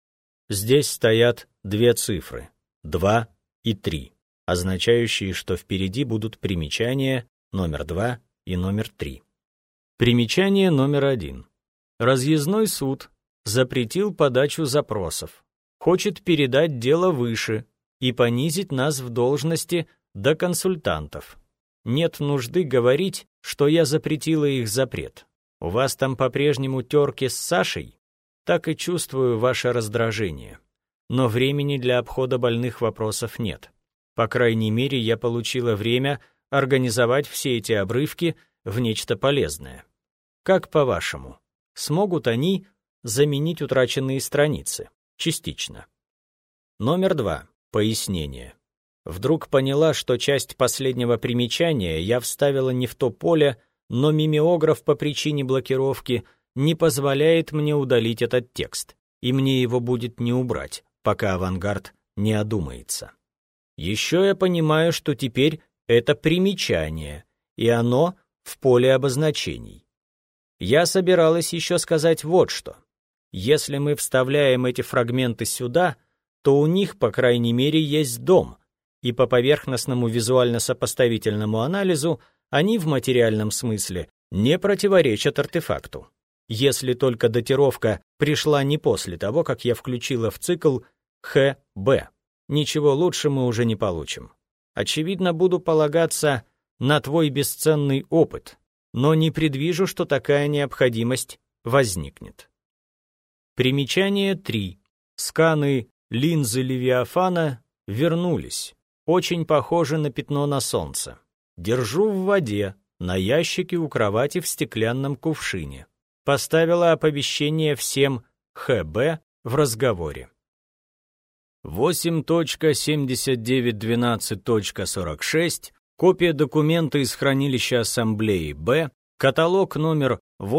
Здесь стоят две цифры. 2 и 3, означающие, что впереди будут примечания номер 2 и номер 3. Примечание номер 1. Разъездной суд запретил подачу запросов, хочет передать дело выше и понизить нас в должности до консультантов. Нет нужды говорить, что я запретила их запрет. У вас там по-прежнему терки с Сашей? Так и чувствую ваше раздражение. Но времени для обхода больных вопросов нет. По крайней мере, я получила время организовать все эти обрывки в нечто полезное. Как по-вашему, смогут они заменить утраченные страницы? Частично. Номер 2. Пояснение. Вдруг поняла, что часть последнего примечания я вставила не в то поле, но мимеограф по причине блокировки не позволяет мне удалить этот текст, и мне его будет не убрать, пока авангард не одумается. Еще я понимаю, что теперь это примечание, и оно в поле обозначений. Я собиралась еще сказать вот что. Если мы вставляем эти фрагменты сюда, то у них, по крайней мере, есть дом, и по поверхностному визуально-сопоставительному анализу они в материальном смысле не противоречат артефакту. Если только датировка пришла не после того, как я включила в цикл ХБ. Ничего лучше мы уже не получим. Очевидно, буду полагаться на твой бесценный опыт, но не предвижу, что такая необходимость возникнет. Примечание 3. Сканы линзы Левиафана вернулись. Очень похожи на пятно на солнце. Держу в воде, на ящике у кровати в стеклянном кувшине. Поставила оповещение всем ХБ в разговоре. 8.7912.46, копия документа из хранилища Ассамблеи Б, каталог номер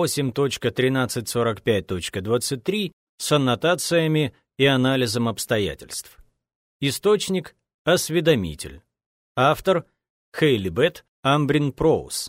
8.1345.23 с аннотациями и анализом обстоятельств. Источник – осведомитель. Автор – Хейлибет Амбрин Проус.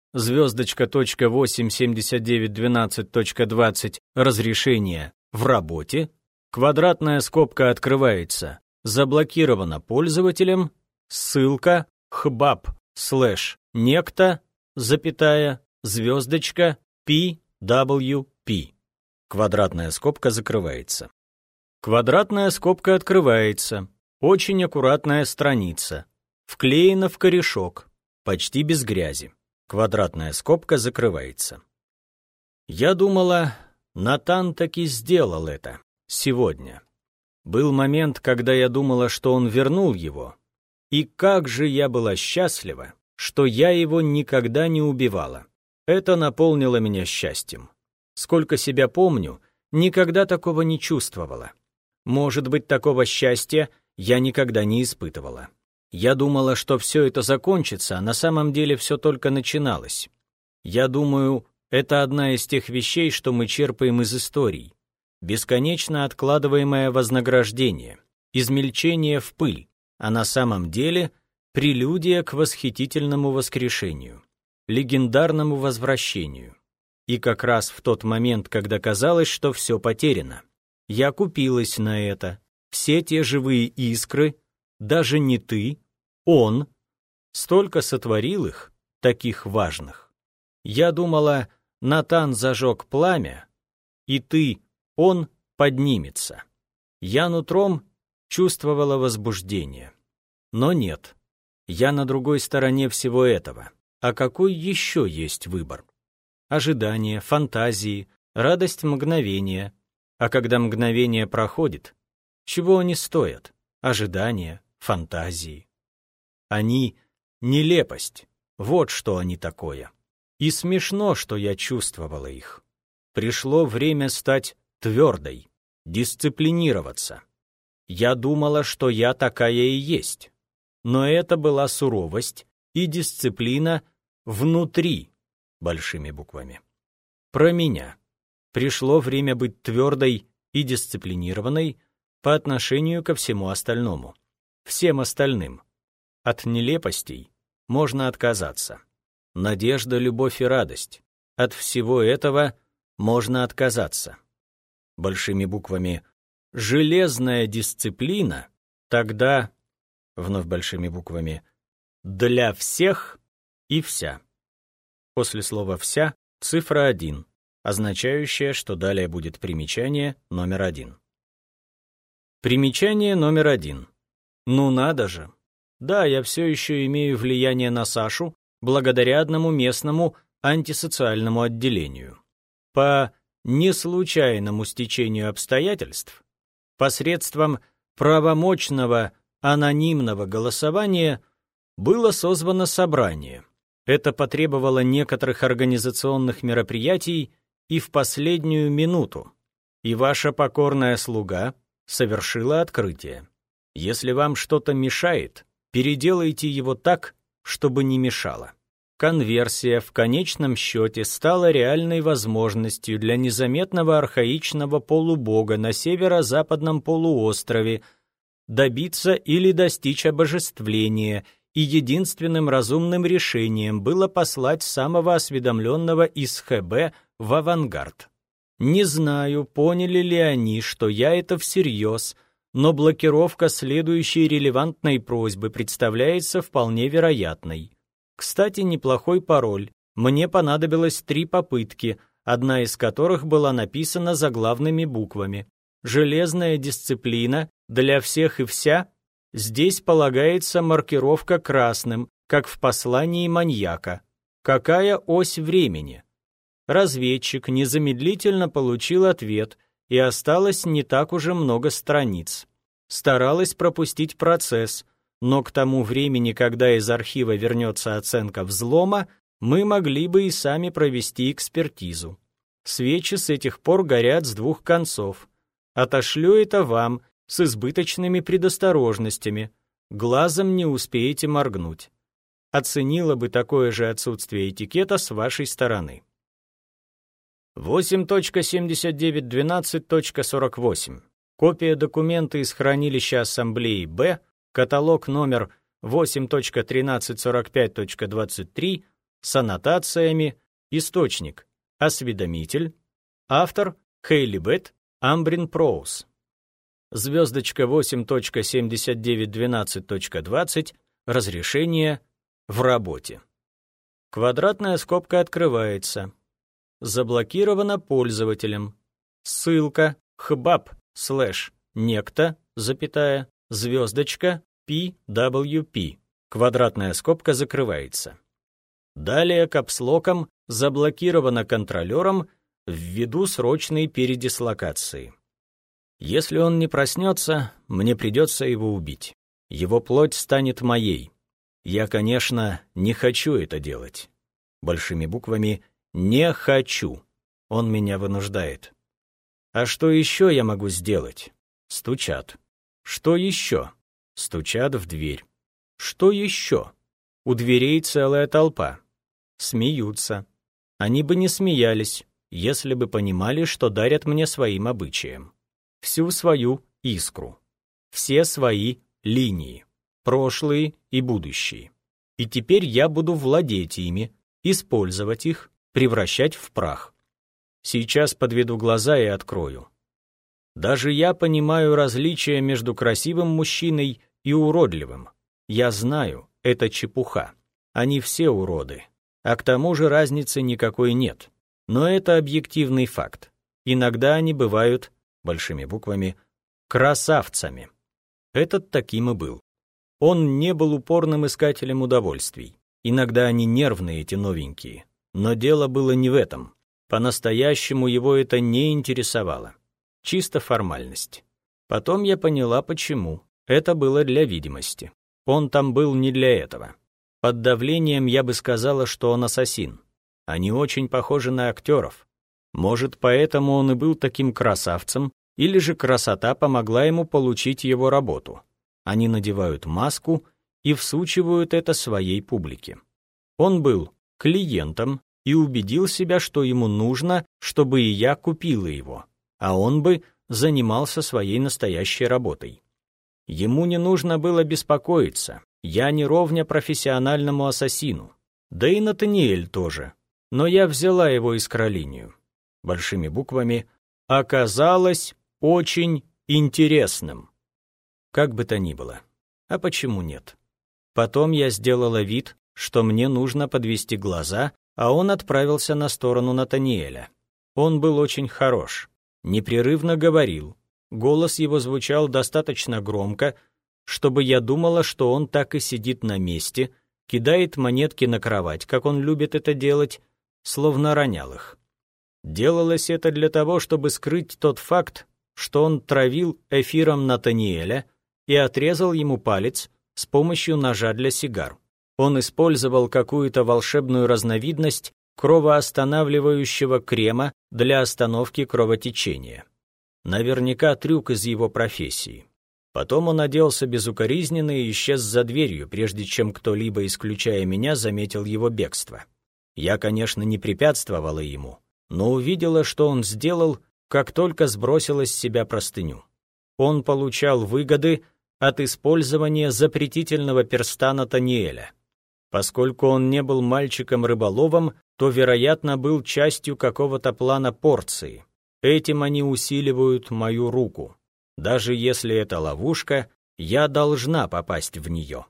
.8.7912.20 разрешение в работе. Квадратная скобка открывается. Заблокировано пользователем. Ссылка hbab/некто, запятая, звездочка, PWP. Квадратная скобка закрывается. Квадратная скобка открывается. Очень аккуратная страница. Вклеена в корешок. Почти без грязи. Квадратная скобка закрывается. Я думала, Натан таки сделал это. Сегодня. Был момент, когда я думала, что он вернул его. И как же я была счастлива, что я его никогда не убивала. Это наполнило меня счастьем. Сколько себя помню, никогда такого не чувствовала. Может быть, такого счастья я никогда не испытывала. Я думала, что все это закончится, а на самом деле все только начиналось. Я думаю, это одна из тех вещей, что мы черпаем из историй. Бесконечно откладываемое вознаграждение, измельчение в пыль, а на самом деле прелюдия к восхитительному воскрешению, легендарному возвращению. И как раз в тот момент, когда казалось, что все потеряно, я купилась на это. Все те живые искры, даже не ты, он, столько сотворил их, таких важных. Я думала, Натан зажег пламя, и ты, он поднимется. Я нутром чувствовала возбуждение. Но нет. Я на другой стороне всего этого. А какой еще есть выбор? Ожидание, фантазии, радость мгновения. А когда мгновение проходит, чего они стоят? Ожидания, фантазии. Они — нелепость. Вот что они такое. И смешно, что я чувствовала их. Пришло время стать твердой, дисциплинироваться. Я думала, что я такая и есть. Но это была суровость и дисциплина внутри, большими буквами. Про меня. Пришло время быть твердой и дисциплинированной по отношению ко всему остальному. Всем остальным. От нелепостей можно отказаться. Надежда, любовь и радость. От всего этого можно отказаться. Большими буквами «железная дисциплина», тогда, вновь большими буквами, «для всех и вся». После слова «вся» цифра 1, означающая, что далее будет примечание номер 1. Примечание номер 1. Ну надо же. Да, я все еще имею влияние на Сашу благодаря одному местному антисоциальному отделению. По неслучайному стечению обстоятельств, посредством правомочного анонимного голосования было созвано собрание. Это потребовало некоторых организационных мероприятий и в последнюю минуту. И ваша покорная слуга совершила открытие. Если вам что-то мешает, переделайте его так, чтобы не мешало. Конверсия в конечном счете стала реальной возможностью для незаметного архаичного полубога на северо-западном полуострове добиться или достичь обожествления, и единственным разумным решением было послать самого осведомленного из ХБ в авангард. Не знаю, поняли ли они, что я это всерьез, но блокировка следующей релевантной просьбы представляется вполне вероятной. Кстати, неплохой пароль. Мне понадобилось 3 попытки, одна из которых была написана заглавными буквами. «Железная дисциплина для всех и вся». Здесь полагается маркировка красным, как в послании маньяка. Какая ось времени? Разведчик незамедлительно получил ответ, и осталось не так уже много страниц. Старалась пропустить процесс, но к тому времени, когда из архива вернется оценка взлома, мы могли бы и сами провести экспертизу. Свечи с этих пор горят с 2 концов. Отошлю это вам с избыточными предосторожностями. Глазом не успеете моргнуть. Оценила бы такое же отсутствие этикета с вашей стороны. 8.7912.48. Копия документа из хранилища Ассамблеи Б, каталог номер 8.1345.23 с аннотациями, источник, осведомитель, автор Хейли Бет, Амбрин Проуз. Звездочка 8.7912.20, разрешение в работе. Квадратная скобка открывается. Заблокировано пользователем. Ссылка hbab/некто, запятая, звездочка PWP. Квадратная скобка закрывается. Далее капслоком заблокировано контролером ввиду срочной передислокации. Если он не проснется, мне придется его убить. Его плоть станет моей. Я, конечно, не хочу это делать. Большими буквами «не хочу». Он меня вынуждает. А что еще я могу сделать? Стучат. Что еще? Стучат в дверь. Что еще? У дверей целая толпа. Смеются. Они бы не смеялись, если бы понимали, что дарят мне своим обычаям. Всю свою искру. Все свои линии. Прошлые и будущие. И теперь я буду владеть ими, использовать их, превращать в прах. Сейчас подведу глаза и открою. Даже я понимаю различия между красивым мужчиной и уродливым. Я знаю, это чепуха. Они все уроды. А к тому же разницы никакой нет. Но это объективный факт. Иногда они бывают, большими буквами, красавцами. Этот таким и был. Он не был упорным искателем удовольствий. Иногда они нервные, эти новенькие. Но дело было не в этом. По-настоящему его это не интересовало. Чисто формальность. Потом я поняла, почему. Это было для видимости. Он там был не для этого. Под давлением я бы сказала, что он ассасин. Они очень похожи на актеров. Может, поэтому он и был таким красавцем, или же красота помогла ему получить его работу. Они надевают маску и всучивают это своей публике. Он был клиентом и убедил себя, что ему нужно, чтобы и я купила его, а он бы занимался своей настоящей работой. Ему не нужно было беспокоиться, я не ровня профессиональному ассасину. Да и Натаниэль тоже. Но я взяла его искролинию. Большими буквами «оказалось очень интересным». Как бы то ни было. А почему нет? Потом я сделала вид, что мне нужно подвести глаза, а он отправился на сторону Натаниэля. Он был очень хорош, непрерывно говорил. Голос его звучал достаточно громко, чтобы я думала, что он так и сидит на месте, кидает монетки на кровать, как он любит это делать, словно ронял их. Делалось это для того, чтобы скрыть тот факт, что он травил эфиром Натаниэля и отрезал ему палец с помощью ножа для сигар. Он использовал какую-то волшебную разновидность кровоостанавливающего крема для остановки кровотечения. Наверняка трюк из его профессии. Потом он оделся безукоризненно и исчез за дверью, прежде чем кто-либо, исключая меня, заметил его бегство. Я, конечно, не препятствовала ему, но увидела, что он сделал, как только сбросила с себя простыню. Он получал выгоды от использования запретительного перста Натаниэля. Поскольку он не был мальчиком-рыболовом, то, вероятно, был частью какого-то плана порции. Этим они усиливают мою руку. Даже если это ловушка, я должна попасть в нее.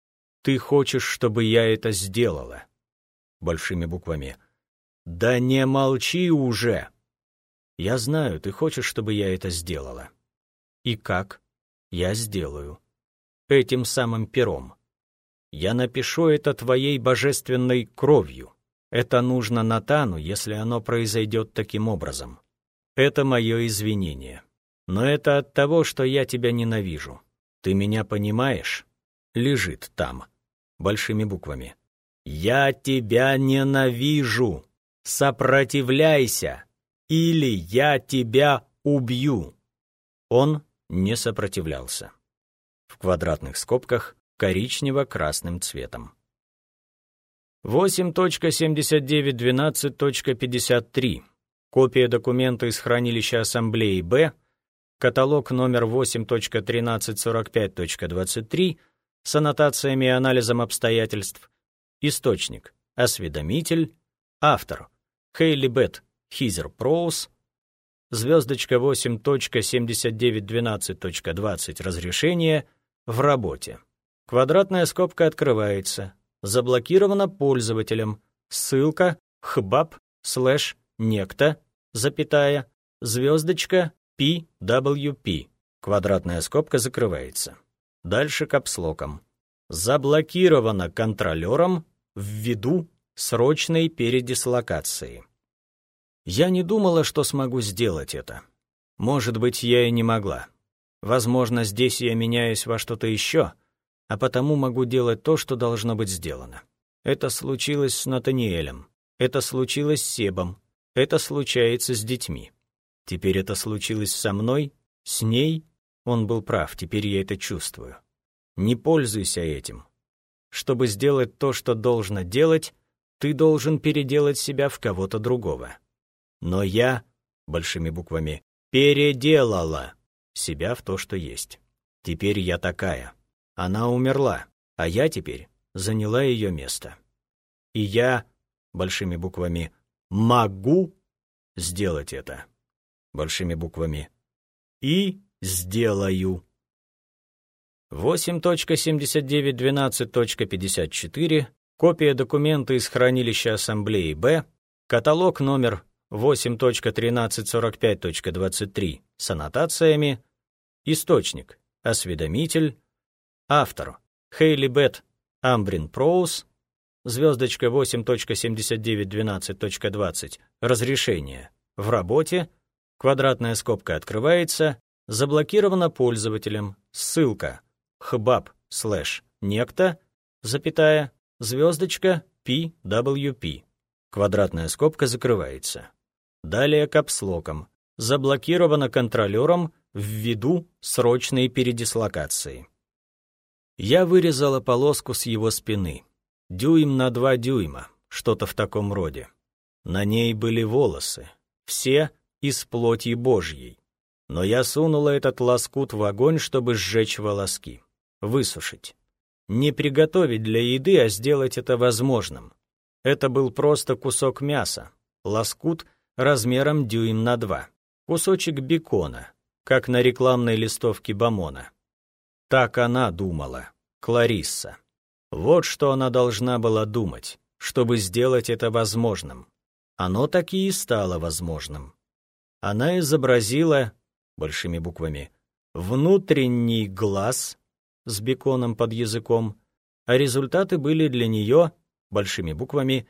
Ты хочешь, чтобы я это сделала? Большими буквами. Да не молчи уже! Я знаю, ты хочешь, чтобы я это сделала. И как? Я сделаю. Этим самым пером. Я напишу это твоей божественной кровью. Это нужно Натану, если оно произойдет таким образом. Это мое извинение. Но это от того, что я тебя ненавижу. Ты меня понимаешь? Лежит там. Большими буквами. Я тебя ненавижу. Сопротивляйся. Или я тебя убью. Он не сопротивлялся. В квадратных скобках коричнево-красным цветом. 8.7912.53. Копия документа из хранилища Ассамблеи Б, каталог номер 8.1345.23 с аннотациями и анализом обстоятельств, источник, осведомитель, автор, Хейли Бет Хизер Проуз, звездочка 8.7912.20 разрешение в работе. Квадратная скобка открывается. Заблокировано пользователем. Ссылка hbab/некто, запятая, звездочка PWP. Квадратная скобка закрывается. Дальше капслоком. Заблокировано контролером ввиду срочной передислокации. Я не думала, что смогу сделать это. Может быть, я и не могла. Возможно, здесь я меняюсь во что-то еще, а потому могу делать то, что должно быть сделано. Это случилось с Натаниэлем. Это случилось с Себом. Это случается с детьми. Теперь это случилось со мной, с ней. Он был прав, теперь я это чувствую. Не пользуйся этим. Чтобы сделать то, что должно делать, ты должен переделать себя в кого-то другого. Но я, большими буквами, переделала себя в то, что есть. Теперь я такая. Она умерла, а я теперь заняла ее место. И я, большими буквами, могу сделать это. Большими буквами. И сделаю. 8.7912.54. Копия документа из хранилища Ассамблеи Б. Каталог номер 8.1345.23 с аннотациями. Источник. Осведомитель. Автор. Хейли Бет Амбрин Проус, звездочка 8.7912.20, разрешение, в работе, квадратная скобка открывается, заблокировано пользователем, ссылка, hbab/некто, запятая, звездочка PWP, квадратная скобка закрывается. Далее капслоком, заблокировано контролером ввиду срочной передислокации. Я вырезала полоску с его спины, дюйм на 2 дюйма, что-то в таком роде. На ней были волосы, все из плоти Божьей. Но я сунула этот лоскут в огонь, чтобы сжечь волоски, высушить. Не приготовить для еды, а сделать это возможным. Это был просто кусок мяса, лоскут размером дюйм на 2, кусочек бекона, как на рекламной листовке Бамона. Так она думала, Кларисса. Вот что она должна была думать, чтобы сделать это возможным. Оно таки и стало возможным. Она изобразила, большими буквами, внутренний глаз с беконом под языком, а результаты были для нее, большими буквами,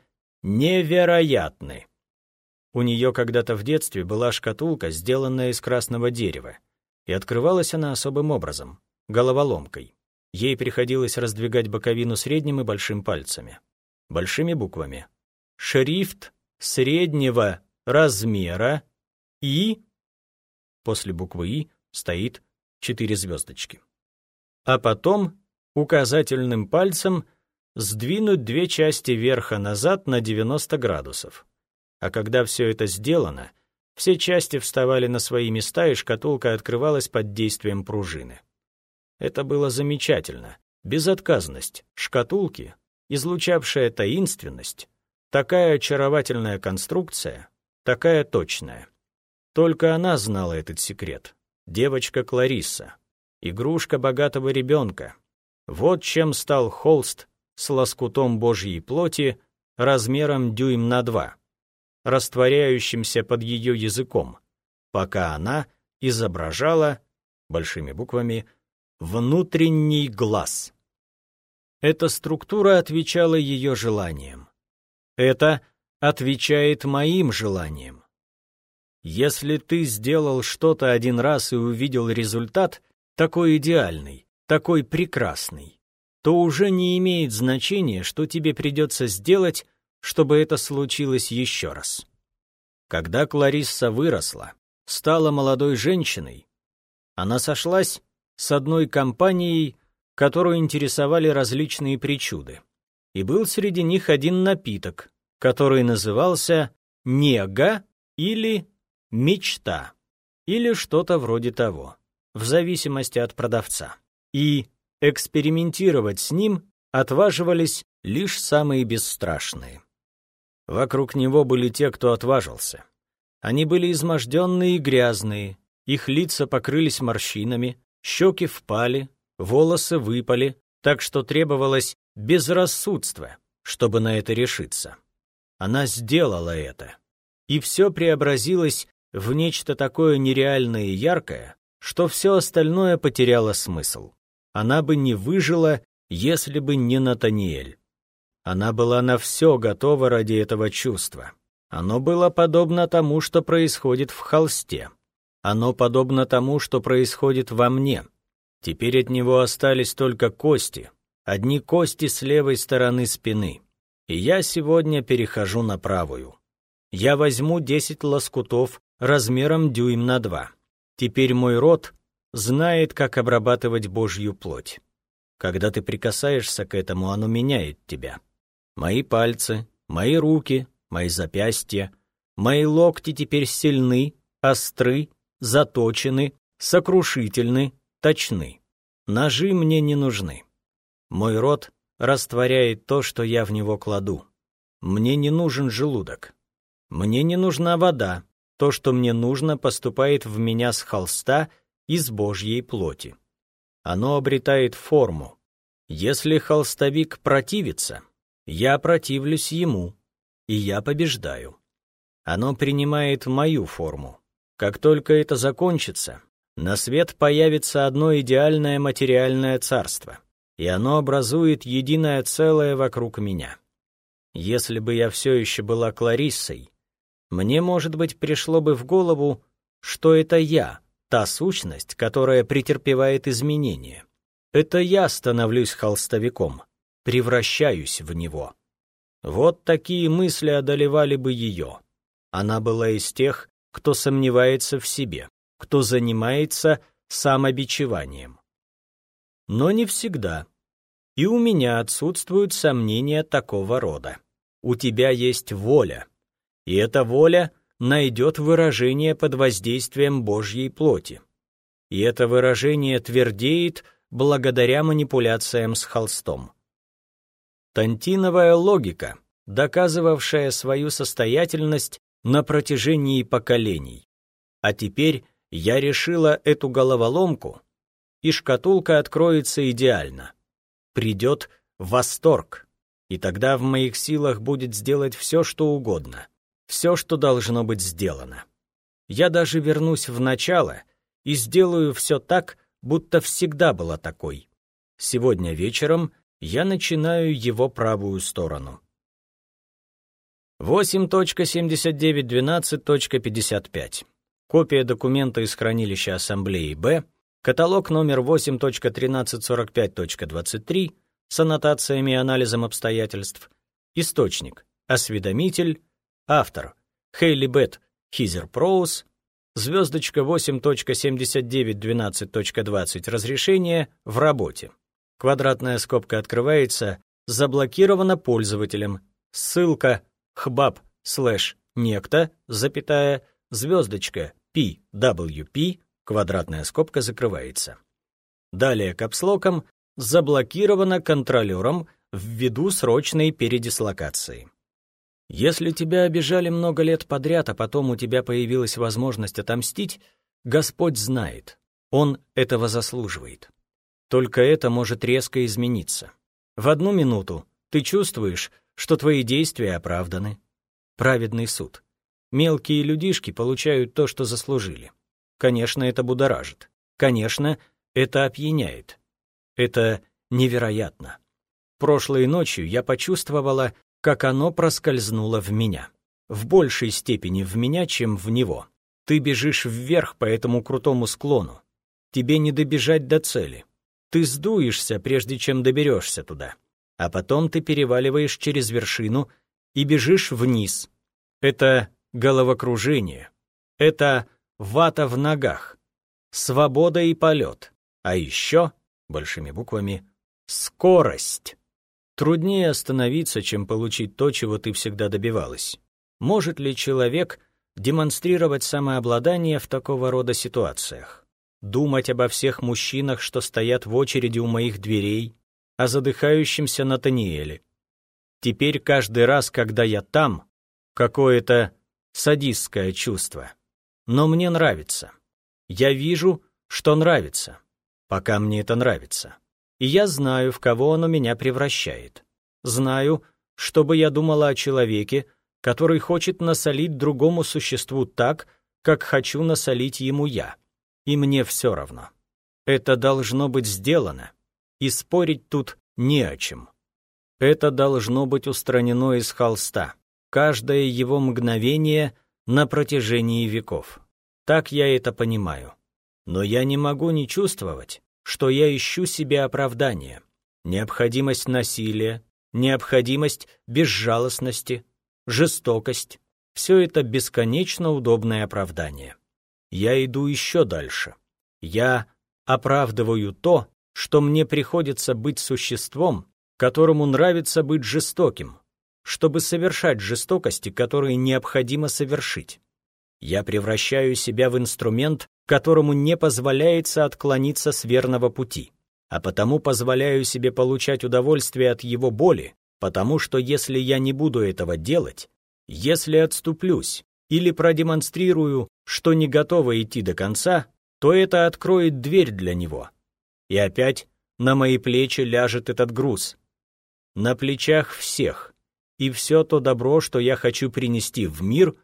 невероятны. У нее когда-то в детстве была шкатулка, сделанная из красного дерева, и открывалась она особым образом, головоломкой. Ей приходилось раздвигать боковину средним и большим пальцами. Большими буквами. Шрифт среднего размера и... После буквы «и» стоит 4 звездочки. А потом указательным пальцем сдвинуть 2 части верха-назад на 90 градусов. А когда все это сделано, все части вставали на свои места, и шкатулка открывалась под действием пружины. Это было замечательно. Безотказность шкатулки, излучавшая таинственность, такая очаровательная конструкция, такая точная. Только она знала этот секрет. Девочка Кларисса, игрушка богатого ребенка. Вот чем стал холст с лоскутом Божьей плоти размером дюйм на 2, растворяющимся под ее языком, пока она изображала, большими буквами, внутренний глаз. Эта структура отвечала ее желаниям. Это отвечает моим желаниям. Если ты сделал что-то один раз и увидел результат, такой идеальный, такой прекрасный, то уже не имеет значения, что тебе придется сделать, чтобы это случилось еще раз. Когда Кларисса выросла, стала молодой женщиной, она сошлась с одной компанией, которую интересовали различные причуды. И был среди них один напиток, который назывался «нега» или «мечта», или что-то вроде того, в зависимости от продавца. И экспериментировать с ним отваживались лишь самые бесстрашные. Вокруг него были те, кто отважился. Они были изможденные и грязные, их лица покрылись морщинами, щеки впали, волосы выпали, так что требовалось безрассудство, чтобы на это решиться. Она сделала это, и все преобразилось в нечто такое нереальное и яркое, что все остальное потеряло смысл. Она бы не выжила, если бы не Натаниэль. Она была на все готова ради этого чувства. Оно было подобно тому, что происходит в холсте. Оно подобно тому, что происходит во мне. Теперь от него остались только кости, одни кости с левой стороны спины. И я сегодня перехожу на правую. Я возьму 10 лоскутов размером дюйм на 2. Теперь мой рот знает, как обрабатывать Божью плоть. Когда ты прикасаешься к этому, оно меняет тебя. Мои пальцы, мои руки, мои запястья, мои локти теперь сильны, остры, заточены, сокрушительны, точны. Ножи мне не нужны. Мой рот растворяет то, что я в него кладу. Мне не нужен желудок. Мне не нужна вода. То, что мне нужно, поступает в меня с холста из Божьей плоти. Оно обретает форму. Если холстовик противится, я противлюсь ему, и я побеждаю. Оно принимает мою форму. Как только это закончится, на свет появится одно идеальное материальное царство. и оно образует единое целое вокруг меня. Если бы я все еще была Клариссой, мне, может быть, пришло бы в голову, что это я, та сущность, которая претерпевает изменения. Это я становлюсь холстовиком, превращаюсь в него. Вот такие мысли одолевали бы ее. Она была из тех, кто сомневается в себе, кто занимается самобичеванием. Но не всегда. И у меня отсутствуют сомнения такого рода. У тебя есть воля, и эта воля найдет выражение под воздействием Божьей плоти. И это выражение твердеет благодаря манипуляциям с холстом. Тантиновая логика, доказывавшая свою состоятельность на протяжении поколений. А теперь я решила эту головоломку, и шкатулка откроется идеально. Придет восторг, и тогда в моих силах будет сделать все, что угодно, все, что должно быть сделано. Я даже вернусь в начало и сделаю все так, будто всегда была такой. Сегодня вечером я начинаю его правую сторону. 8.7912.55. Копия документа из хранилища Ассамблеи Б, каталог номер 8.1345.23 с аннотациями и анализом обстоятельств, источник, осведомитель, автор, Хейли Бет, Хизер Проуз, звездочка 8.7912.20 разрешение в работе. Квадратная скобка открывается, заблокирована пользователем, ссылка hbab/некто, запятая, звездочка PWP, квадратная скобка закрывается. Далее капслоком заблокировано контролером ввиду срочной передислокации. Если тебя обижали много лет подряд, а потом у тебя появилась возможность отомстить, Господь знает, Он этого заслуживает. Только это может резко измениться. В одну минуту ты чувствуешь, что твои действия оправданы. Праведный суд. Мелкие людишки получают то, что заслужили. Конечно, это будоражит. Конечно, это опьяняет. Это невероятно. Прошлой ночью я почувствовала, как оно проскользнуло в меня. В большей степени в меня, чем в него. Ты бежишь вверх по этому крутому склону. Тебе не добежать до цели. Ты сдуешься, прежде чем доберешься туда. А потом ты переваливаешь через вершину и бежишь вниз. Это головокружение. Это вата в ногах. Свобода и полет. А еще, большими буквами, скорость. Труднее остановиться, чем получить то, чего ты всегда добивалась. Может ли человек демонстрировать самообладание в такого рода ситуациях? Думать обо всех мужчинах, что стоят в очереди у моих дверей, о задыхающемся Натаниэле. Теперь каждый раз, когда я там, какое-то садистское чувство. Но мне нравится. Я вижу, что нравится, пока мне это нравится. И я знаю, в кого оно меня превращает. Знаю, что бы я думала о человеке, который хочет насолить другому существу так, как хочу насолить ему я. И мне все равно. Это должно быть сделано, и спорить тут не о чем. Это должно быть устранено из холста, каждое его мгновение на протяжении веков. Так я это понимаю. Но я не могу не чувствовать, что я ищу себе оправдание, необходимость насилия, необходимость безжалостности, жестокость. Все это бесконечно удобное оправдание. Я иду еще дальше. Я оправдываю то, что мне приходится быть существом, которому нравится быть жестоким, чтобы совершать жестокости, которые необходимо совершить. Я превращаю себя в инструмент, которому не позволяется отклониться с верного пути, а потому позволяю себе получать удовольствие от его боли, потому что если я не буду этого делать, если отступлюсь или продемонстрирую, что не готова идти до конца, то это откроет дверь для него. И опять на мои плечи ляжет этот груз. На плечах всех, и все то добро, что я хочу принести в мир,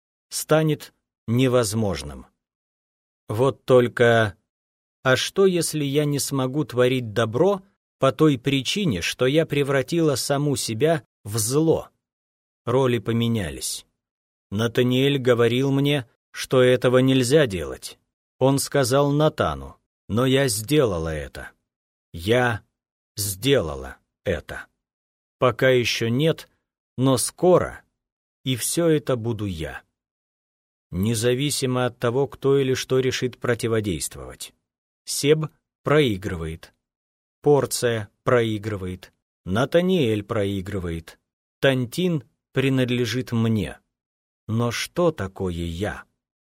станет невозможным. Вот только, а что, если я не смогу творить добро, по той причине, что я превратила саму себя в зло. Роли поменялись. Натаниэль говорил мне, что этого нельзя делать. Он сказал Натану, но я сделала это. Я сделала это. Пока еще нет, но скоро, и все это буду я. Независимо от того, кто или что решит противодействовать. Себ проигрывает. Порция проигрывает. Натаниэль проигрывает. Тантин принадлежит мне. Но что такое я?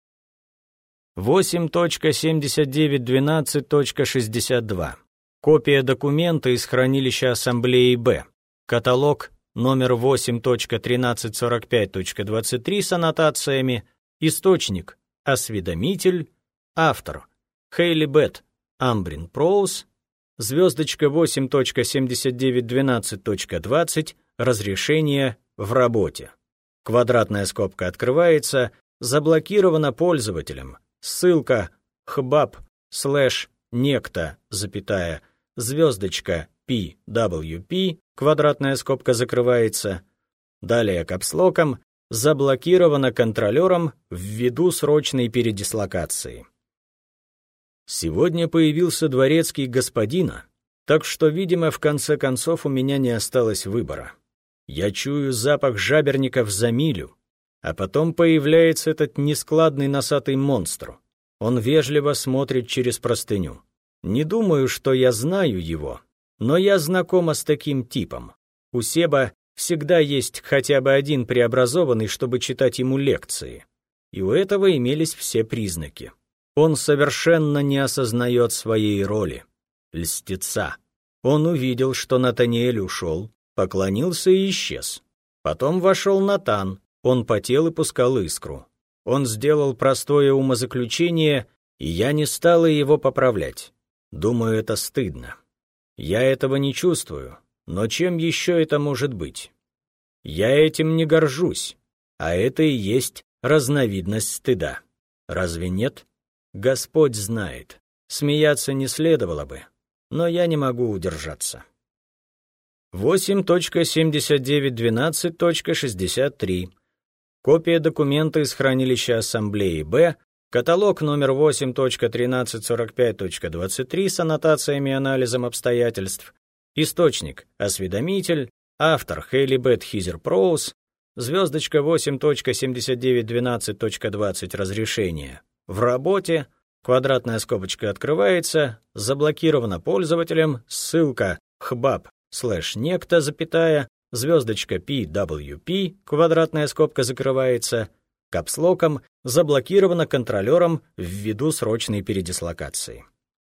8.7912.62. Копия документа из хранилища Ассамблеи Б. Каталог номер 8.1345.23 с аннотациями. Источник – осведомитель. Автор – Хейли Бет, Амбрин Проуз. Звездочка 8.7912.20. Разрешение в работе. Квадратная скобка открывается. Заблокировано пользователем. Ссылка hbab/некто, запятая, звездочка PWP, квадратная скобка закрывается. Далее капслоком. Заблокировано контролером ввиду срочной передислокации. Сегодня появился дворецкий господина, так что, видимо, в конце концов у меня не осталось выбора. Я чую запах жаберников за милю, а потом появляется этот нескладный носатый монстр. Он вежливо смотрит через простыню. Не думаю, что я знаю его, но я знакома с таким типом. У Себа всегда есть хотя бы один преобразованный, чтобы читать ему лекции. И у этого имелись все признаки. Он совершенно не осознает своей роли. Льстеца. Он увидел, что Натаниэль ушел, поклонился и исчез. Потом вошел Натан, он потел и пускал искру. Он сделал простое умозаключение, и я не стала его поправлять. Думаю, это стыдно. Я этого не чувствую. Но чем еще это может быть? Я этим не горжусь, а это и есть разновидность стыда. Разве нет? Господь знает. Смеяться не следовало бы, но я не могу удержаться. 8.7912.63. Копия документа из хранилища Ассамблеи Б. Каталог номер 8.1345.23 с аннотациями и анализом обстоятельств. Источник – осведомитель. Автор – Хейли Бет Хизер Проуз. Звездочка 8.7912.20 разрешение. В работе. Квадратная скобочка открывается. Заблокировано пользователем. Ссылка hbab/некто, запятая. Звездочка PWP. Квадратная скобка закрывается. Капслоком. Заблокировано контролером ввиду срочной передислокации.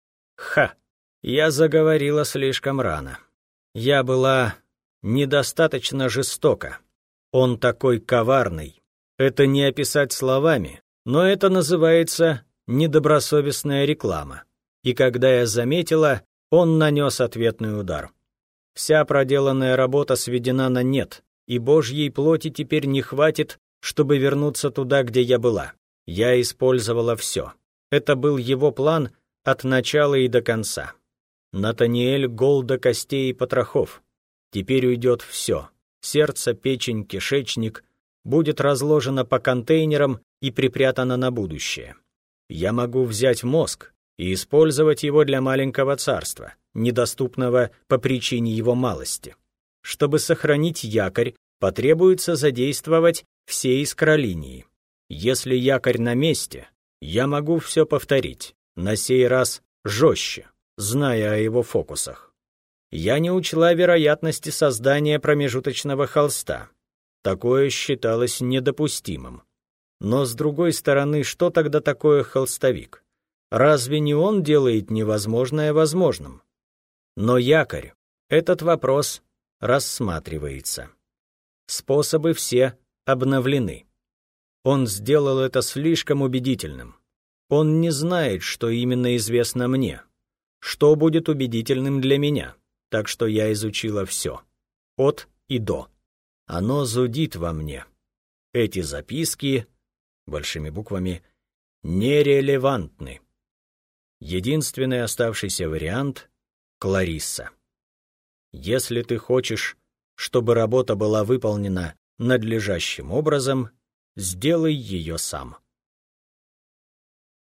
Я заговорила слишком рано. Я была недостаточно жестока. Он такой коварный. Это не описать словами, но это называется недобросовестная реклама. И когда я заметила, он нанес ответный удар. Вся проделанная работа сведена на нет, и Божьей плоти теперь не хватит, чтобы вернуться туда, где я была. Я использовала все. Это был его план от начала и до конца. Натаниэль гол до костей и потрохов. Теперь уйдет все. Сердце, печень, кишечник. Будет разложено по контейнерам и припрятано на будущее. Я могу взять мозг и использовать его для маленького царства, недоступного по причине его малости. Чтобы сохранить якорь, потребуется задействовать все искролинии. Если якорь на месте, я могу все повторить, на сей раз жестче, зная о его фокусах. Я не учла вероятности создания промежуточного холста. Такое считалось недопустимым. Но с другой стороны, что тогда такое холстовик? Разве не он делает невозможное возможным? Но якорь, этот вопрос рассматривается. Способы все обновлены. Он сделал это слишком убедительным. Он не знает, что именно известно мне, что будет убедительным для меня, так что я изучила все, от и до. Оно зудит во мне. Эти записки, большими буквами, нерелевантны. Единственный оставшийся вариант — Кларисса. Если ты хочешь, чтобы работа была выполнена надлежащим образом, сделай ее сам.